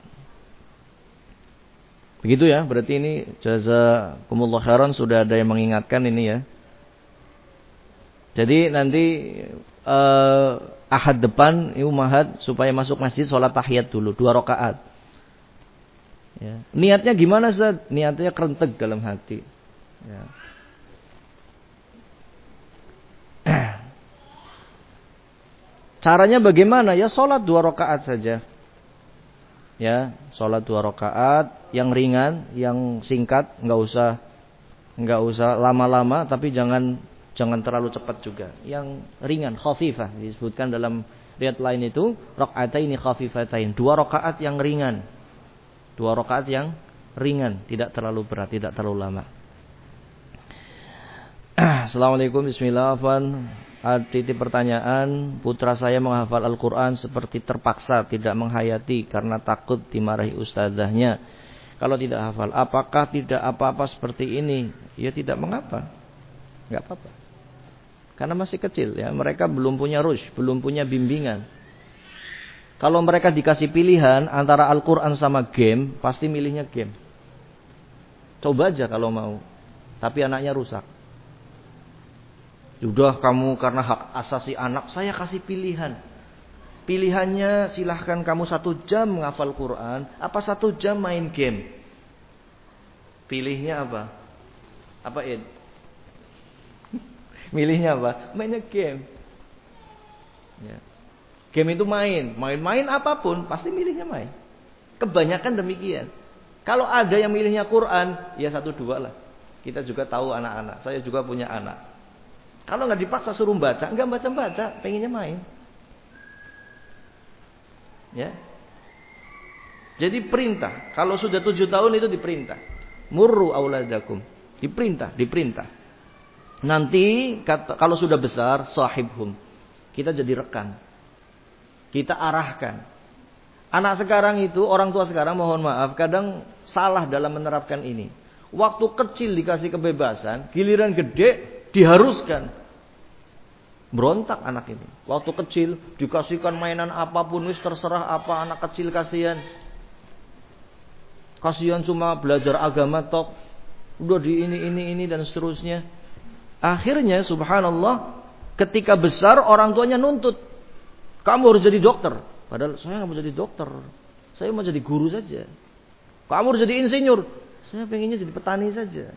Begitu ya, berarti ini jazakumullah khairan sudah ada yang mengingatkan ini ya. Jadi nanti Ahad depan ummahat supaya masuk masjid sholat tahiyat dulu 2 rakaat. Ya. Niatnya gimana Ustaz? Niatnya kerentek dalam hati. Ya. Caranya bagaimana? Ya sholat 2 rakaat saja. Ya, sholat 2 rakaat yang ringan, yang singkat, nggak usah lama-lama, tapi jangan terlalu cepat juga. Yang ringan, khafifah, disebutkan dalam riwayat lain itu rakaataini khafifatain, 2 rakaat yang ringan. 2 rakaat yang ringan, tidak terlalu berat, tidak terlalu lama. Assalamualaikum, bismillah. titip pertanyaan, putra saya menghafal Al-Quran seperti terpaksa, tidak menghayati karena takut dimarahi ustazahnya. Kalau tidak hafal, apakah tidak apa-apa seperti ini? Ya tidak mengapa, nggak apa-apa. Karena masih kecil ya, mereka belum punya rush, belum punya bimbingan. Kalau mereka dikasih pilihan antara Al-Quran sama game, pasti milihnya game. Coba aja kalau mau, tapi anaknya rusak. Sudah kamu karena hak asasi anak, saya kasih pilihan. Pilihannya silahkan kamu 1 jam menghafal Quran, apa 1 jam main game. Pilihnya apa? Apa Ed? Milihnya apa? Mainnya game. Ya. Game itu main apapun, pasti milihnya main. Kebanyakan demikian. Kalau ada yang milihnya Quran, ya 1-2 lah. Kita juga tahu anak-anak, saya juga punya anak. Kalau nggak dipaksa suruh baca, nggak baca-baca, pengennya main. Ya. Jadi perintah. Kalau sudah 7 tahun itu diperintah. Murru auladakum. Diperintah. Nanti kalau sudah besar, sahibhum. Kita jadi rekan. Kita arahkan. Anak sekarang itu, orang tua sekarang mohon maaf, kadang salah dalam menerapkan ini. Waktu kecil dikasih kebebasan, giliran gede diharuskan. Berontak anak ini. Waktu kecil dikasihkan mainan apapun, wis terserah apa, anak kecil kasihan. Kasihan cuma belajar agama tok. Udah di ini dan seterusnya. Akhirnya subhanallah, ketika besar orang tuanya nuntut. Kamu harus jadi dokter. Padahal saya nggak mau jadi dokter. Saya mau jadi guru saja. Kamu harus jadi insinyur. Saya pengennya jadi petani saja.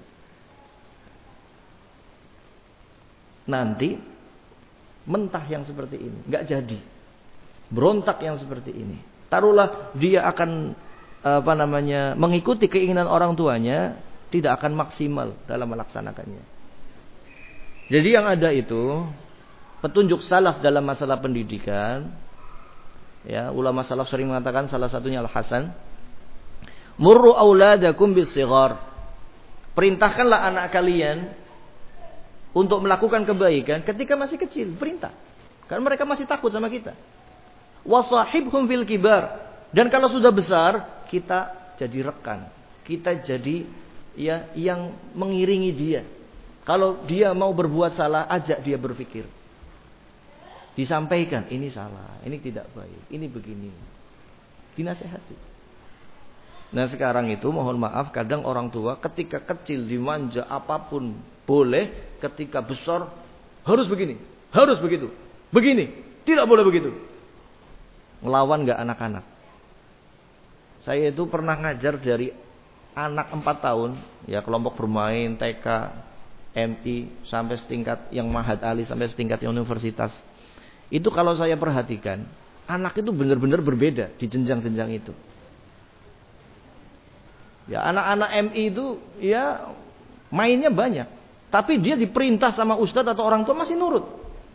Nanti mentah yang seperti ini, nggak jadi. Berontak yang seperti ini. Taruhlah dia akan mengikuti keinginan orang tuanya, tidak akan maksimal dalam melaksanakannya. Jadi yang ada itu petunjuk salaf dalam masalah pendidikan. Ya, ulama salaf sering mengatakan, salah satunya Al-Hasan, murru auladakum bis-shighar. Perintahkanlah anak kalian untuk melakukan kebaikan ketika masih kecil, perintah. Karena mereka masih takut sama kita. Wasahibhum fil kibar. Dan kalau sudah besar, kita jadi rekan. Kita jadi ya yang mengiringi dia. Kalau dia mau berbuat salah, ajak dia berpikir. Disampaikan, ini salah, ini tidak baik, ini begini. Dinasehati. Nah sekarang itu mohon maaf, kadang orang tua ketika kecil dimanja apapun boleh, ketika besar harus begini, harus begitu, begini, tidak boleh begitu. Melawan gak anak-anak. Saya itu pernah ngajar dari anak 4 tahun, ya kelompok bermain, TK, MI, sampai setingkat yang Mahat Ali, sampai setingkat yang universitas. Itu kalau saya perhatikan, anak itu benar-benar berbeda di jenjang-jenjang itu. Ya anak-anak MI itu ya mainnya banyak, tapi dia diperintah sama ustadz atau orang tua masih nurut.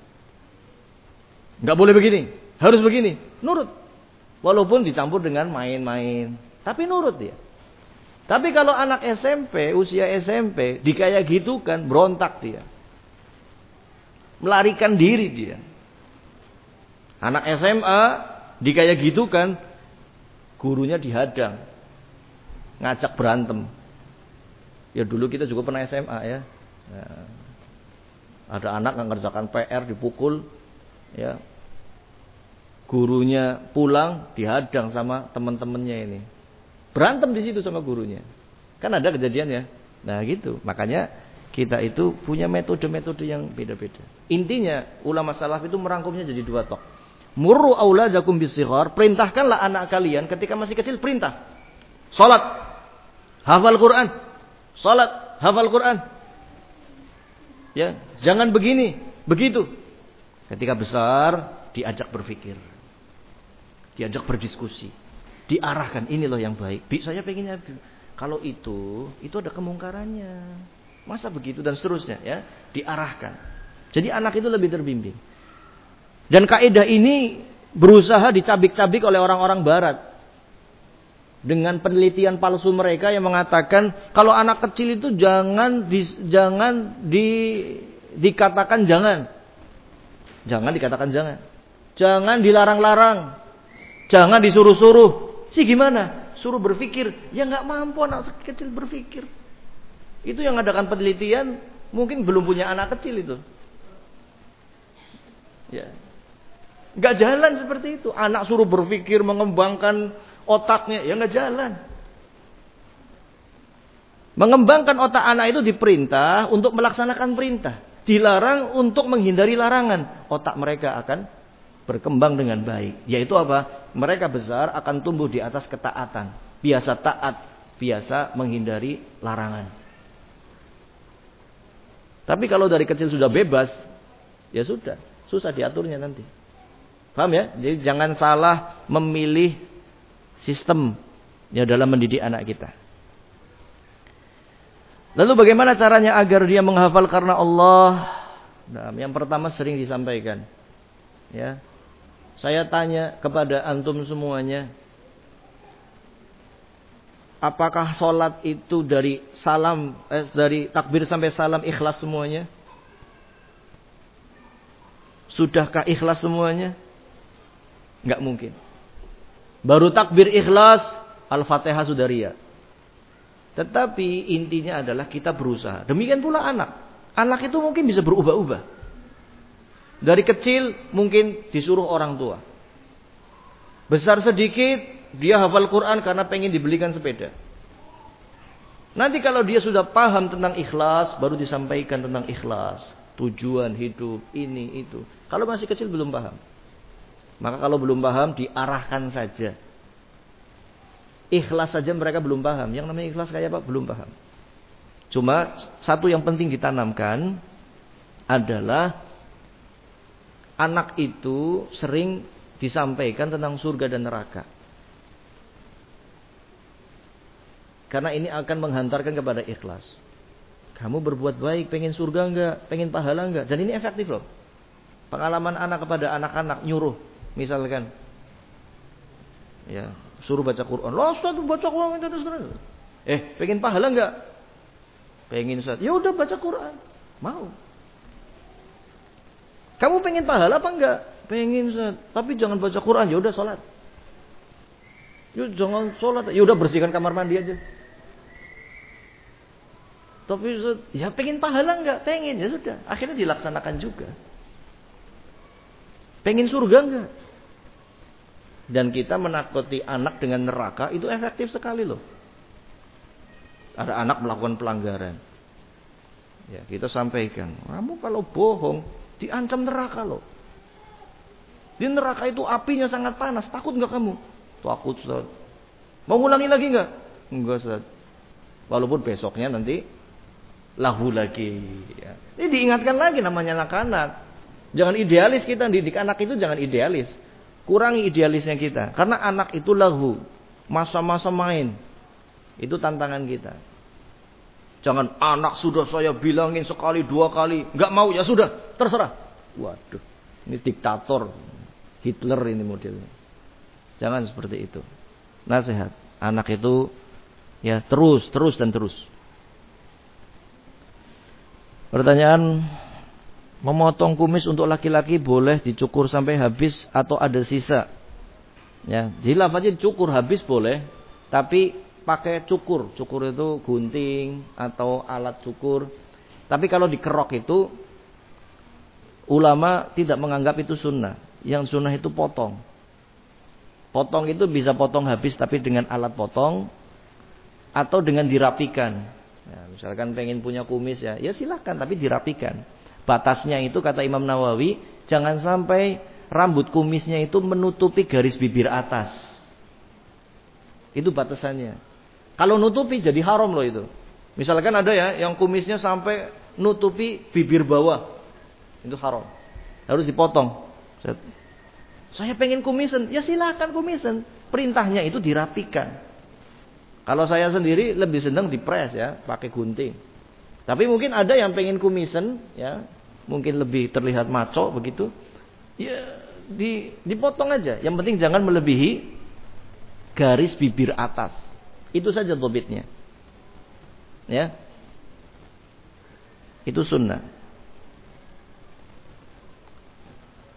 Nggak boleh begini, harus begini, nurut. Walaupun dicampur dengan main-main, tapi nurut dia. Tapi kalau anak SMP, usia SMP, dikayak gitu kan, berontak dia, melarikan diri dia. Anak SMA dikayak gitu kan, gurunya dihadang, ngajak berantem. Ya dulu kita juga pernah SMA ya. Nah, ada anak nggak ngerjakan PR dipukul, ya. Gurunya pulang dihadang sama teman-temannya ini. Berantem di situ sama gurunya. Kan ada kejadian ya. Nah gitu. Makanya kita itu punya metode-metode yang beda-beda. Intinya ulama salaf itu merangkumnya jadi 2 tok. Murru auladakum bis-shighar, perintahkanlah anak kalian ketika masih kecil, perintah. Salat, hafal Quran. Salat, hafal Quran. Ya, jangan begini, begitu. Ketika besar diajak berpikir. Diajak berdiskusi. Diarahkan, ini loh yang baik. Saya pengennya kalau itu ada kemungkarannya. Masa begitu dan seterusnya ya, diarahkan. Jadi anak itu lebih terbimbing. Dan kaidah ini berusaha dicabik-cabik oleh orang-orang barat. Dengan penelitian palsu mereka yang mengatakan kalau anak kecil itu jangan dikatakan jangan. Jangan dikatakan jangan. Jangan dilarang-larang. Jangan disuruh-suruh. Sih gimana? Suruh berpikir. Ya nggak mampu anak kecil berpikir. Itu yang ngadakan penelitian mungkin belum punya anak kecil itu. Ya. Nggak jalan seperti itu. Anak suruh berpikir, mengembangkan otaknya. Ya nggak jalan. Mengembangkan otak anak itu diperintah untuk melaksanakan perintah. Dilarang untuk menghindari larangan. Otak mereka akan berkembang dengan baik. Yaitu apa? Mereka besar akan tumbuh di atas ketaatan. Biasa taat. Biasa menghindari larangan. Tapi kalau dari kecil sudah bebas. Ya sudah. Susah diaturnya nanti. Paham ya? Jadi jangan salah memilih sistem ya dalam mendidik anak kita. Lalu bagaimana caranya agar dia menghafal karena Allah? Nah, yang pertama sering disampaikan. Ya. Saya tanya kepada antum semuanya. Apakah sholat itu dari takbir sampai salam ikhlas semuanya? Sudahkah ikhlas semuanya? Enggak mungkin. Baru takbir ikhlas, Al-Fatihah sudah riya. Tetapi intinya adalah kita berusaha. Demikian pula anak. Anak itu mungkin bisa berubah-ubah. Dari kecil mungkin disuruh orang tua. Besar sedikit dia hafal Quran karena pengen dibelikan sepeda. Nanti kalau dia sudah paham tentang ikhlas, baru disampaikan tentang ikhlas. Tujuan hidup, ini, itu. Kalau masih kecil belum paham. Maka kalau belum paham diarahkan saja. Ikhlas saja mereka belum paham. Yang namanya ikhlas kayak apa? Belum paham. Cuma satu yang penting ditanamkan adalah anak itu sering disampaikan tentang surga dan neraka. Karena ini akan menghantarkan kepada ikhlas. Kamu berbuat baik, pengen surga enggak? Pengen pahala enggak? Dan ini efektif loh. Pengalaman anak kepada anak-anak nyuruh. Misalkan. Ya. Suruh baca Quran. Loh Ustaz baca Quran. Pengen pahala enggak? Pengen Ustaz. Ya udah baca Quran. Mau. Kamu pengen pahala apa enggak? Pengen Ustaz. Tapi jangan baca Quran. Ya udah sholat. Ya jangan sholat. Ya udah bersihkan kamar mandi aja. Tapi Ustaz, ya pengen pahala enggak? Pengen. Ya sudah. Akhirnya dilaksanakan juga. Pengen surga enggak? Dan kita menakuti anak dengan neraka itu efektif sekali loh. Ada anak melakukan pelanggaran. Ya, kita sampaikan, kamu kalau bohong diancam neraka loh. Di neraka itu apinya sangat panas. Takut enggak kamu? Takut, Ustaz. Mau ngulangi lagi enggak? Enggak, Ustaz. Walaupun besoknya nanti lahu lagi. Ya. Ini diingatkan lagi namanya anak-anak. Jangan idealis kita didik anak itu, jangan idealis. Kurangi idealisnya kita. Karena anak itu lahu. Masa-masa main. Itu tantangan kita. Jangan anak sudah saya bilangin sekali, dua kali. Enggak mau, ya sudah. Terserah. Waduh. Ini diktator. Hitler ini modelnya. Jangan seperti itu. Nasihat. Anak itu ya terus dan terus. Pertanyaan. Memotong kumis untuk laki-laki boleh dicukur sampai habis atau ada sisa? Ya, jadi lafaznya dicukur habis boleh, tapi pakai cukur. Cukur itu gunting atau alat cukur. Tapi kalau dikerok itu ulama tidak menganggap itu sunnah. Yang sunnah itu potong. Potong itu bisa potong habis tapi dengan alat potong atau dengan dirapikan. Ya, misalkan pengen punya kumis ya silakan tapi dirapikan. Batasnya itu kata Imam Nawawi, jangan sampai rambut kumisnya itu menutupi garis bibir atas. Itu batasannya. Kalau nutupi jadi haram loh itu. Misalkan ada ya yang kumisnya sampai nutupi bibir bawah. Itu haram. Harus dipotong. Saya pengen kumisan. Ya silakan kumisan. Perintahnya itu dirapikan. Kalau saya sendiri lebih senang dipres ya, pakai gunting. Tapi mungkin ada yang pengen kumisan, ya, mungkin lebih terlihat maco begitu, ya dipotong aja. Yang penting jangan melebihi garis bibir atas. Itu saja dobitnya, ya. Itu sunnah.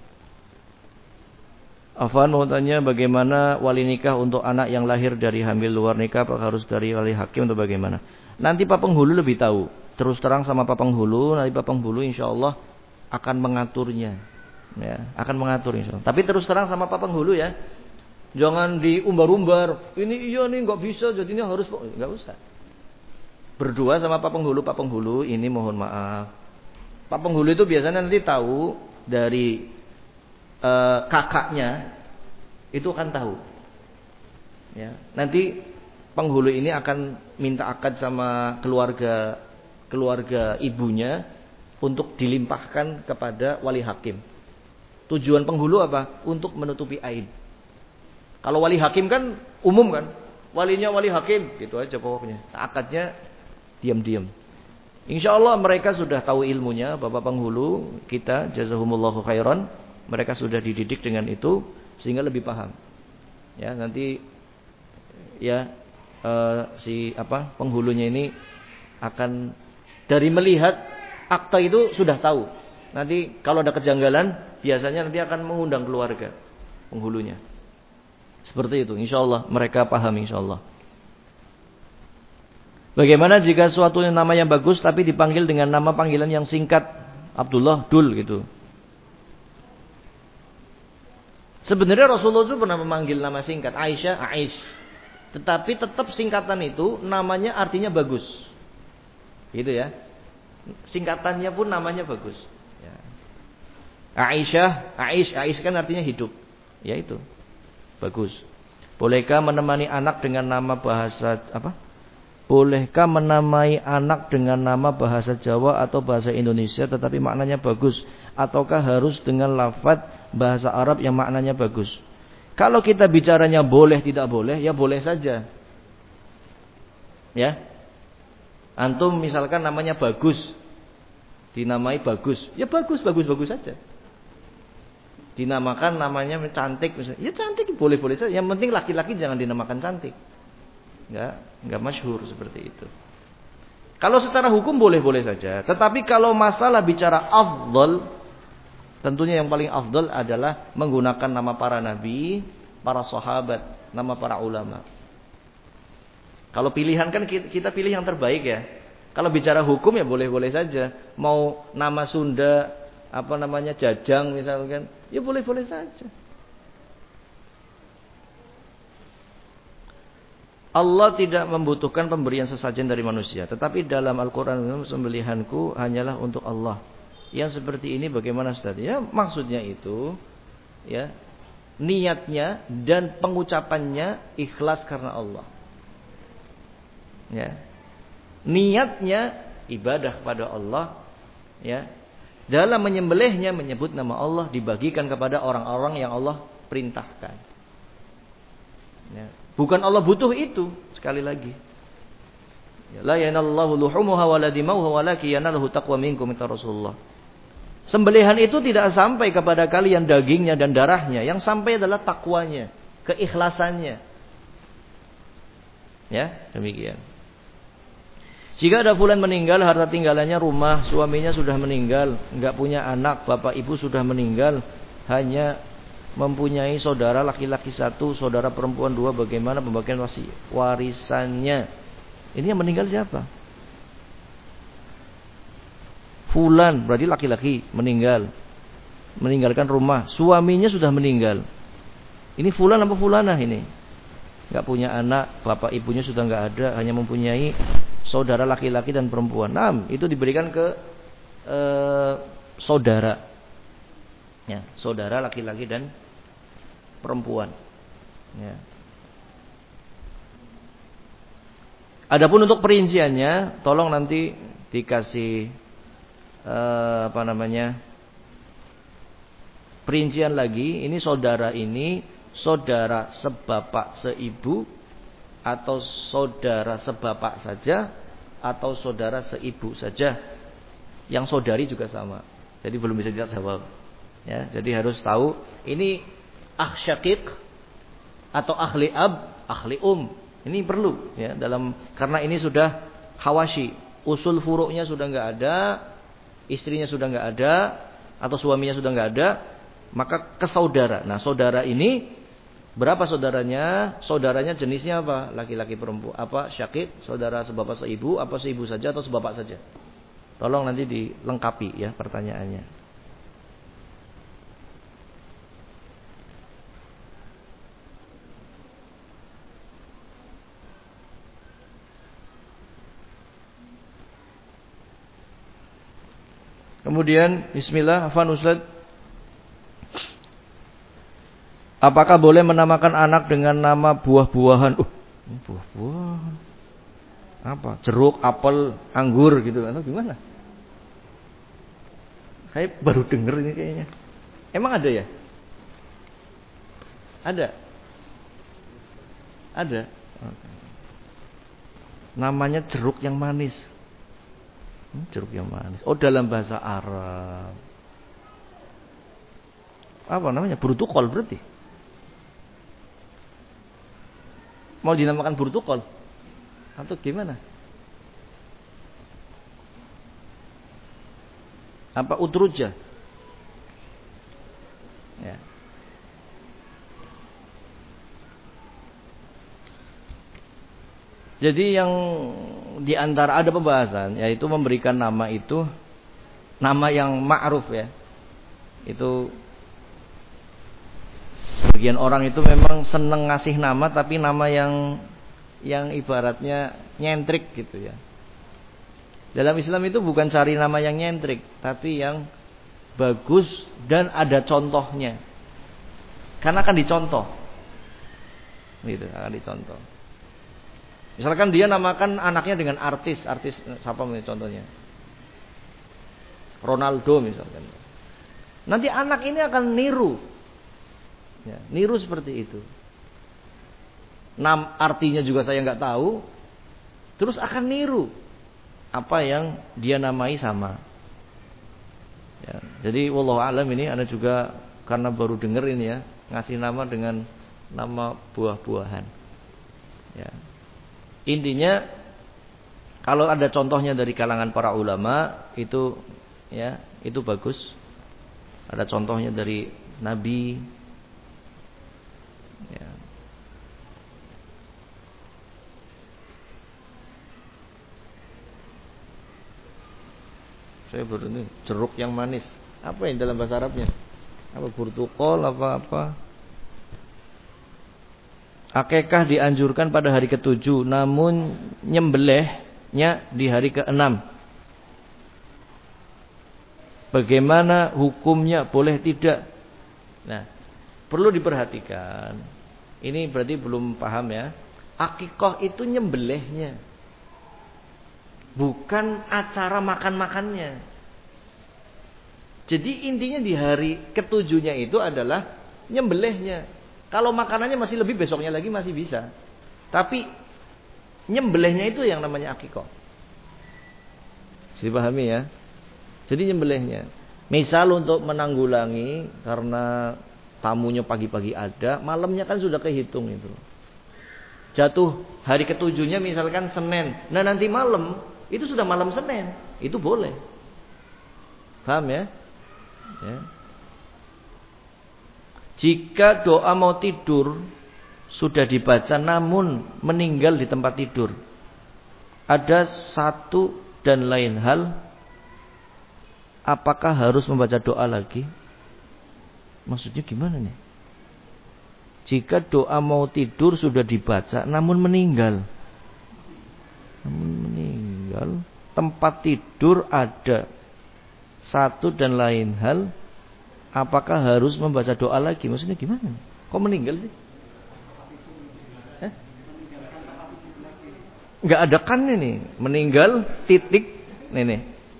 Afwan mau tanya bagaimana wali nikah untuk anak yang lahir dari hamil luar nikah, apakah harus dari wali hakim atau bagaimana? Nanti Pak Penghulu lebih tahu. Terus terang sama Pak Penghulu, nanti Pak Penghulu insyaallah akan mengaturnya. Ya, akan mengatur insyaallah. Tapi terus terang sama Pak Penghulu ya. Jangan diumbar-umbar. Ini iya nih enggak bisa, jadinya harus enggak usah. Berdua sama Pak Penghulu, ini mohon maaf. Pak Penghulu itu biasanya nanti tahu dari kakaknya, itu akan tahu. Ya, nanti penghulu ini akan minta akad sama keluarga ibunya untuk dilimpahkan kepada wali hakim. Tujuan penghulu apa? Untuk menutupi aib. Kalau wali hakim kan umum kan, walinya wali hakim, gitu aja pokoknya. Akadnya diam-diam. Insya Allah mereka sudah tahu ilmunya, Bapak penghulu kita, jazahumullahu khairan. Mereka sudah dididik dengan itu sehingga lebih paham. Ya, nanti ya penghulunya ini akan dari melihat akta itu sudah tahu. Nanti kalau ada kejanggalan biasanya nanti akan mengundang keluarga penghulunya. Seperti itu, insyaallah mereka paham insyaallah. Bagaimana jika suatu nama yang bagus tapi dipanggil dengan nama panggilan yang singkat, Abdullah, Dul gitu? Sebenarnya Rasulullah itu pernah memanggil nama singkat Aisyah, Aish. Tetapi tetap singkatan itu namanya artinya bagus. Gitu ya. Singkatannya pun namanya bagus. Ya. Aisyah, Aish kan artinya hidup. Ya itu. Bagus. Bolehkah menemani anak dengan nama bahasa apa? Bolehkah menamai anak dengan nama bahasa Jawa atau bahasa Indonesia tetapi maknanya bagus? Ataukah harus dengan lafaz bahasa Arab yang maknanya bagus? Kalau kita bicaranya boleh tidak boleh, ya boleh saja. Ya. Antum misalkan namanya bagus. Dinamai bagus. Ya bagus saja. Dinamakan namanya cantik misalnya. Ya cantik boleh-boleh saja. Yang penting laki-laki jangan dinamakan cantik. Enggak masyhur seperti itu. Kalau secara hukum boleh-boleh saja. Tetapi kalau masalah bicara afdal, tentunya yang paling afdal adalah menggunakan nama para nabi, para sahabat, nama para ulama. Kalau pilihan kan kita pilih yang terbaik ya. Kalau bicara hukum ya boleh-boleh saja. Mau nama Sunda, Jajang misalkan, ya boleh-boleh saja. Allah tidak membutuhkan pemberian sesajen dari manusia. Tetapi dalam Al-Quran, sembelihanku hanyalah untuk Allah. Yang seperti ini bagaimana Ustaz? Ya, maksudnya itu ya, niatnya dan pengucapannya ikhlas karena Allah. Ya. Niatnya ibadah pada Allah, ya. Dalam menyembelihnya menyebut nama Allah, dibagikan kepada orang-orang yang Allah perintahkan. Ya. Bukan Allah butuh itu, sekali lagi. La yanallahu luhumuha wala dimauha walakin yanaluhu taqwa minkum, kata Rasulullah. Sembelihan itu tidak sampai kepada kalian dagingnya dan darahnya, yang sampai adalah takwanya, keikhlasannya. Ya, demikian. Jika ada fulan meninggal, harta tinggalannya rumah, suaminya sudah meninggal, enggak punya anak, bapak ibu sudah meninggal, hanya mempunyai saudara laki-laki 1, saudara perempuan 2, bagaimana pembagian warisannya? Ini yang meninggal siapa? Fulan, berarti laki-laki meninggal, meninggalkan rumah, suaminya sudah meninggal. Ini fulan apa fulanah ini? Enggak punya anak, bapak ibunya sudah enggak ada, hanya mempunyai saudara laki-laki dan perempuan. Nah, itu diberikan ke saudara. Ya, saudara laki-laki dan perempuan. Ya. Adapun untuk perinciannya, tolong nanti dikasih perincian lagi. Ini saudara sebapak seibu, atau saudara sebapak saja, atau saudara seibu saja. Yang saudari juga sama. Jadi belum bisa dijawab. Ya, jadi harus tahu ini syaqiq atau ahli ab, ahli Ini perlu ya karena ini sudah hawashi, usul furuknya sudah enggak ada, istrinya sudah enggak ada atau suaminya sudah enggak ada, Maka ke saudara. Nah, saudara ini berapa saudaranya? Saudaranya jenisnya apa? Laki-laki, perempuan, apa syakik, saudara sebapak seibu, apa seibu saja atau sebapak saja? Tolong nanti dilengkapi ya pertanyaannya. Kemudian bismillah, afwan Ustaz. Apakah boleh menamakan anak dengan nama buah-buahan? Buah-buahan. Apa? Jeruk, apel, anggur gitu atau gimana? Saya baru dengar ini kayaknya. Emang ada ya? Ada. Ada. Namanya jeruk yang manis. Jeruk yang manis. Oh, dalam bahasa Arab. Apa namanya? Burtukol berarti. Mau dinamakan burtukol atau gimana? Apa utruja? Ya. Jadi yang di antara ada pembahasan yaitu memberikan nama itu nama yang ma'ruf ya. Itu sebagian orang itu memang seneng ngasih nama tapi nama yang ibaratnya nyentrik gitu ya. Dalam Islam itu bukan cari nama yang nyentrik, tapi yang bagus dan ada contohnya. Karena akan dicontoh. Gitu, akan dicontoh. Misalkan dia namakan anaknya dengan artis siapa contohnya? Ronaldo misalkan. Nanti anak ini akan niru. Ya, niru seperti itu. Artinya juga saya nggak tahu. Terus akan niru apa yang dia namai sama. Ya, jadi wallahu alam ini Anda juga karena baru dengar ini ya, ngasih nama dengan nama buah-buahan. Ya. Intinya kalau ada contohnya dari kalangan para ulama itu ya, itu bagus. Ada contohnya dari Nabi ya. Saya baru ini jeruk yang manis. Apa yang dalam bahasa Arabnya? Apa burtukol apa? Akikah dianjurkan pada hari ke-7, namun nyembelihnya di hari ke-6. Bagaimana hukumnya? Boleh tidak? Nah, perlu diperhatikan. Ini berarti belum paham ya. Akikah itu nyembelihnya, bukan acara makan-makannya. Jadi intinya di hari ke-7-nya itu adalah nyembelihnya. Kalau makanannya masih lebih besoknya lagi masih bisa. Tapi nyembelihnya itu yang namanya akikah. Dipahami ya? Jadi nyembelihnya. Misal untuk menanggulangi karena tamunya pagi-pagi ada, malamnya kan sudah kehitung itu. Jatuh hari ke-7-nya misalkan Senin. Nah nanti malam itu sudah malam Senin. Itu boleh. Paham ya? Ya. Jika doa mau tidur sudah dibaca namun meninggal di tempat tidur, ada satu dan lain hal, apakah harus membaca doa lagi? Maksudnya gimana nih? Jika doa mau tidur sudah dibaca namun meninggal, tempat tidur ada satu dan lain hal, apakah harus membaca doa lagi? Maksudnya gimana? Kok meninggal sih? Enggak ada kan ini. Meninggal titik nih.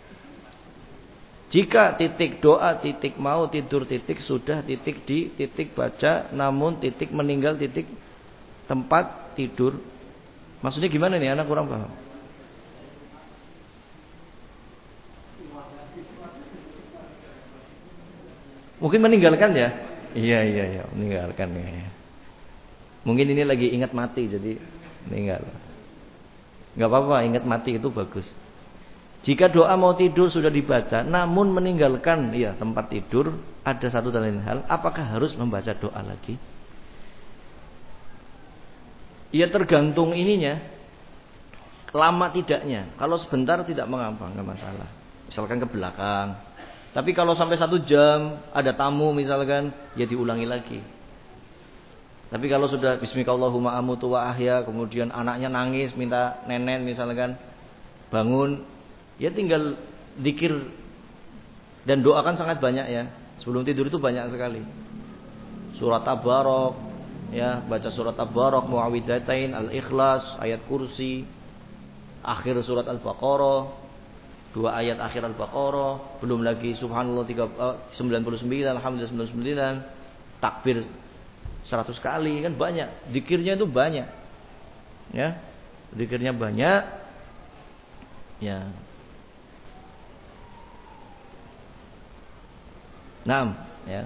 Jika titik doa, titik mau tidur, titik sudah, titik di, titik baca, namun titik meninggal, titik tempat tidur. Maksudnya gimana nih? Anak kurang paham. Mungkin meninggalkan ya? Iya, meninggalkan ya. Mungkin ini lagi ingat mati jadi meninggal. Enggak apa-apa, ingat mati itu bagus. Jika doa mau tidur sudah dibaca, namun meninggalkan ya tempat tidur, ada satu dan lain hal, apakah harus membaca doa lagi? Ya tergantung ininya, lama tidaknya. Kalau sebentar tidak mengapa, nggak masalah. Misalkan ke belakang. Tapi kalau sampai 1 jam, ada tamu misalkan, ya diulangi lagi. Tapi kalau sudah Bismillahirrahmanirrahim amutu wa ahya, kemudian anaknya nangis, minta nenek misalkan, bangun, ya tinggal zikir dan doakan sangat banyak ya. Sebelum tidur itu banyak sekali. Surat Tabarok, ya, baca surat Tabarok, Muawwidzatain, Al-Ikhlas, ayat kursi, akhir surat Al-Baqarah, 2 ayat akhir Al-Baqarah, belum lagi subhanallah 99, alhamdulillah 99, takbir 100 kali, kan banyak. Zikirnya itu banyak. Ya. Zikirnya banyak. Ya. Naam, ya.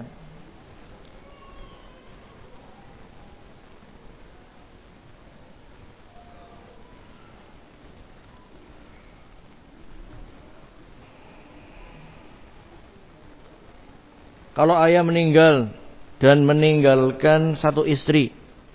Kalau ayah meninggal dan meninggalkan 1 istri,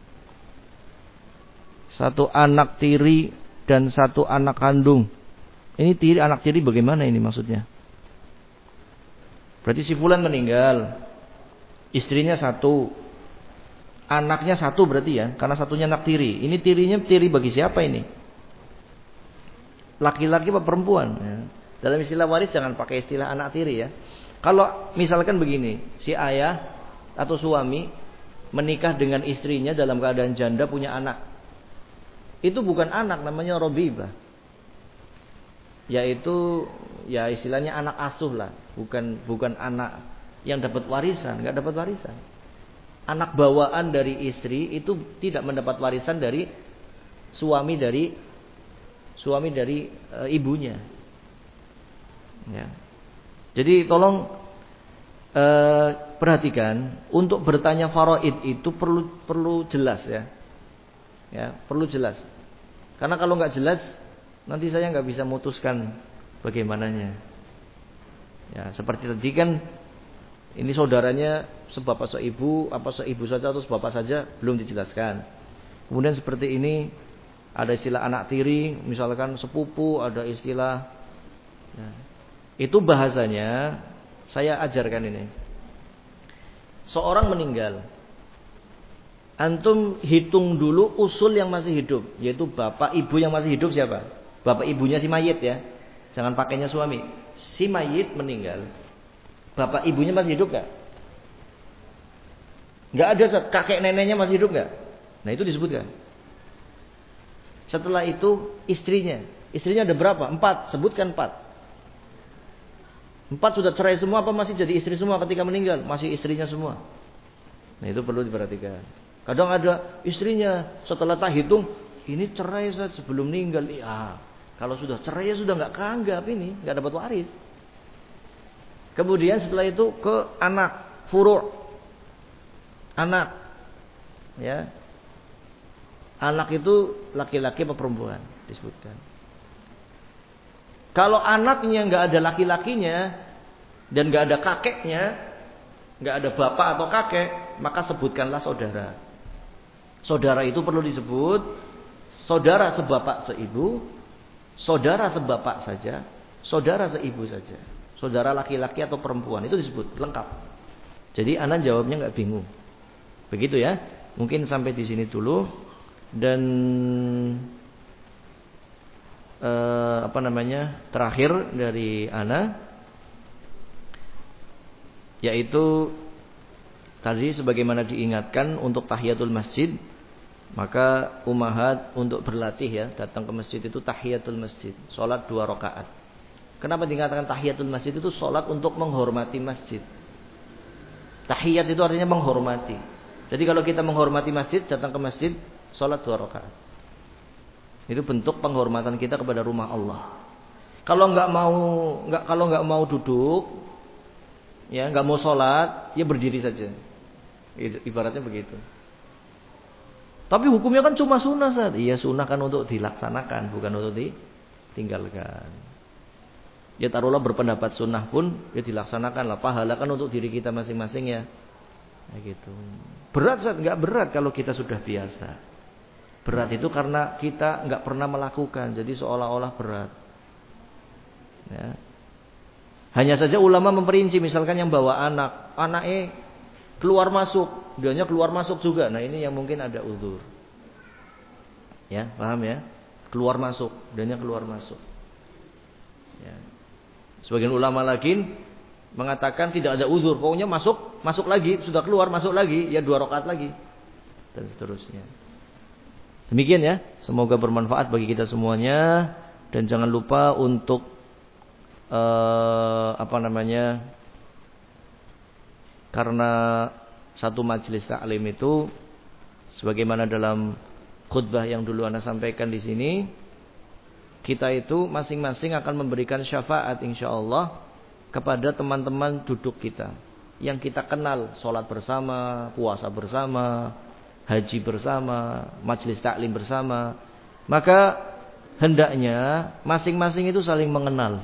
1 anak tiri dan 1 anak kandung. Ini tiri, anak tiri bagaimana ini maksudnya? Berarti si fulan meninggal, istrinya 1, anaknya 1 berarti ya, karena satunya anak tiri. Ini tirinya tiri bagi siapa ini? Laki-laki apa perempuan? Ya. Dalam istilah waris jangan pakai istilah anak tiri ya. Kalau misalkan begini, si ayah atau suami menikah dengan istrinya dalam keadaan janda punya anak, itu bukan anak, namanya robibah. Yaitu ya istilahnya anak asuh lah, bukan anak yang dapat warisan, nggak dapat warisan. Anak bawaan dari istri itu tidak mendapat warisan dari suami dari ibunya. Ya. Jadi tolong perhatikan, untuk bertanya faraid itu perlu jelas ya. Ya, perlu jelas. Karena kalau nggak jelas nanti saya nggak bisa memutuskan bagaimananya. Ya, seperti tadi kan ini saudaranya sebapak seibu, apa seibu saja atau sebapak saja belum dijelaskan. Kemudian seperti ini ada istilah anak tiri, misalkan sepupu, ada istilah ya, itu bahasanya saya ajarkan ini. Seorang meninggal, antum hitung dulu usul yang masih hidup, yaitu bapak ibu yang masih hidup siapa? Bapak ibunya si mayit ya. Jangan pakainya suami. Si mayit meninggal, bapak ibunya masih hidup gak? Gak ada. Kakek neneknya masih hidup gak? Nah itu disebutkan. Setelah itu istrinya. Istrinya ada berapa? 4. Sebutkan 4. 4 sudah cerai semua apa masih jadi istri semua ketika meninggal? Masih istrinya semua. Nah itu perlu diperhatikan. Kadang ada istrinya setelah tak hitung, ini cerai saat sebelum meninggal. Ya, kalau sudah cerai ya sudah nggak keanggap ini, nggak dapat waris. Kemudian setelah itu ke anak, furu'. Anak. Ya. Anak itu laki-laki atau perempuan disebutkan. Kalau anaknya nggak ada laki-lakinya dan nggak ada kakeknya, nggak ada bapak atau kakek, maka sebutkanlah saudara. Saudara itu perlu disebut saudara sebapak seibu, saudara sebapak saja, saudara seibu saja, saudara laki-laki atau perempuan, itu disebut lengkap. Jadi anak jawabnya nggak bingung. Begitu ya. Mungkin sampai di sini dulu. Dan terakhir dari ana, yaitu tadi sebagaimana diingatkan untuk tahiyatul masjid, maka ummahat untuk berlatih ya, datang ke masjid itu tahiyatul masjid, salat 2 rakaat. Kenapa dikatakan tahiyatul masjid? Itu salat untuk menghormati masjid. Tahiyat itu artinya menghormati. Jadi kalau kita menghormati masjid, datang ke masjid, salat 2 rakaat. Itu bentuk penghormatan kita kepada rumah Allah. Kalau nggak mau duduk, ya nggak mau sholat, ya berdiri saja. Ibaratnya begitu. Tapi hukumnya kan cuma sunnah saja. Iya sunnah kan untuk dilaksanakan, bukan untuk ditinggalkan. Ya taruhlah berpendapat sunnah pun ya dilaksanakanlah, pahala kan untuk diri kita masing-masing ya. Ya gitu. Berat enggak berat kalau kita sudah biasa. Berat itu karena kita enggak pernah melakukan, jadi seolah-olah berat. Ya. Hanya saja ulama memperinci, misalkan yang bawa anaknya keluar masuk, dianya keluar masuk juga. Nah, ini yang mungkin ada uzur. Ya, paham ya? Keluar masuk, dianya keluar masuk. Ya. Sebagian ulama lagi mengatakan tidak ada uzur, pokoknya masuk lagi, sudah keluar masuk lagi, ya 2 rakaat lagi dan seterusnya. Demikian ya, semoga bermanfaat bagi kita semuanya dan jangan lupa untuk karena satu majelis taklim itu sebagaimana dalam khutbah yang dulu Anda sampaikan di sini, kita itu masing-masing akan memberikan syafaat insyaallah kepada teman-teman duduk kita yang kita kenal, sholat bersama, puasa bersama, haji bersama, majelis taklim bersama. Maka hendaknya masing-masing itu saling mengenal.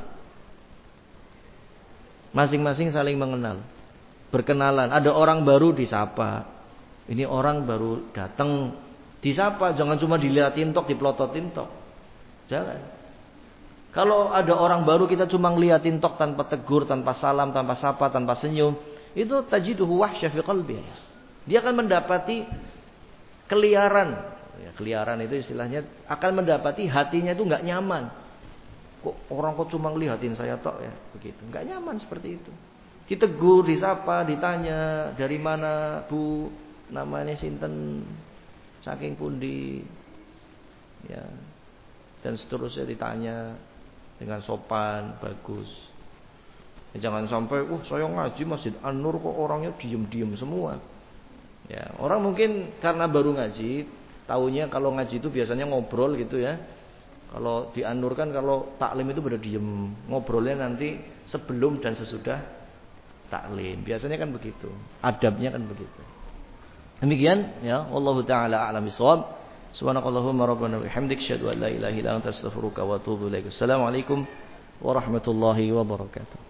Masing-masing saling mengenal. Berkenalan, ada orang baru disapa. Ini orang baru datang, disapa, jangan cuma dilihatin tok, diplototin tok. Jangan. Kalau ada orang baru kita cuma ngeliatin tok tanpa tegur, tanpa salam, tanpa sapa, tanpa senyum, itu tajiduhu wahsyah fi qalbi. Dia akan mendapati keliaran. Ya, keliaran itu istilahnya akan mendapati hatinya itu enggak nyaman. Kok orang kok cuma ngeliatin saya tok ya, begitu. Enggak nyaman seperti itu. Ditegur, disapa, ditanya, dari mana Bu? Namanya sinten? Saking pundi? Ya. Dan seterusnya ditanya dengan sopan, bagus. Ya, jangan sampai, saya ngaji Masjid An-Nur kok orangnya diem-diem semua. Ya, orang mungkin karena baru ngaji, taunya kalau ngaji itu biasanya ngobrol gitu ya. Kalau di An-Nur kan kalau taklim itu pada diem, ngobrolnya nanti sebelum dan sesudah taklim. Biasanya kan begitu, adabnya kan begitu. Demikian ya, wallahu taala a'lam bishawab. Subhanakallahumma rabbana wa bihamdika asyhadu an la ilaha illa anta astaghfiruka wa atubu ilaik. Assalamualaikum warahmatullahi wabarakatuh.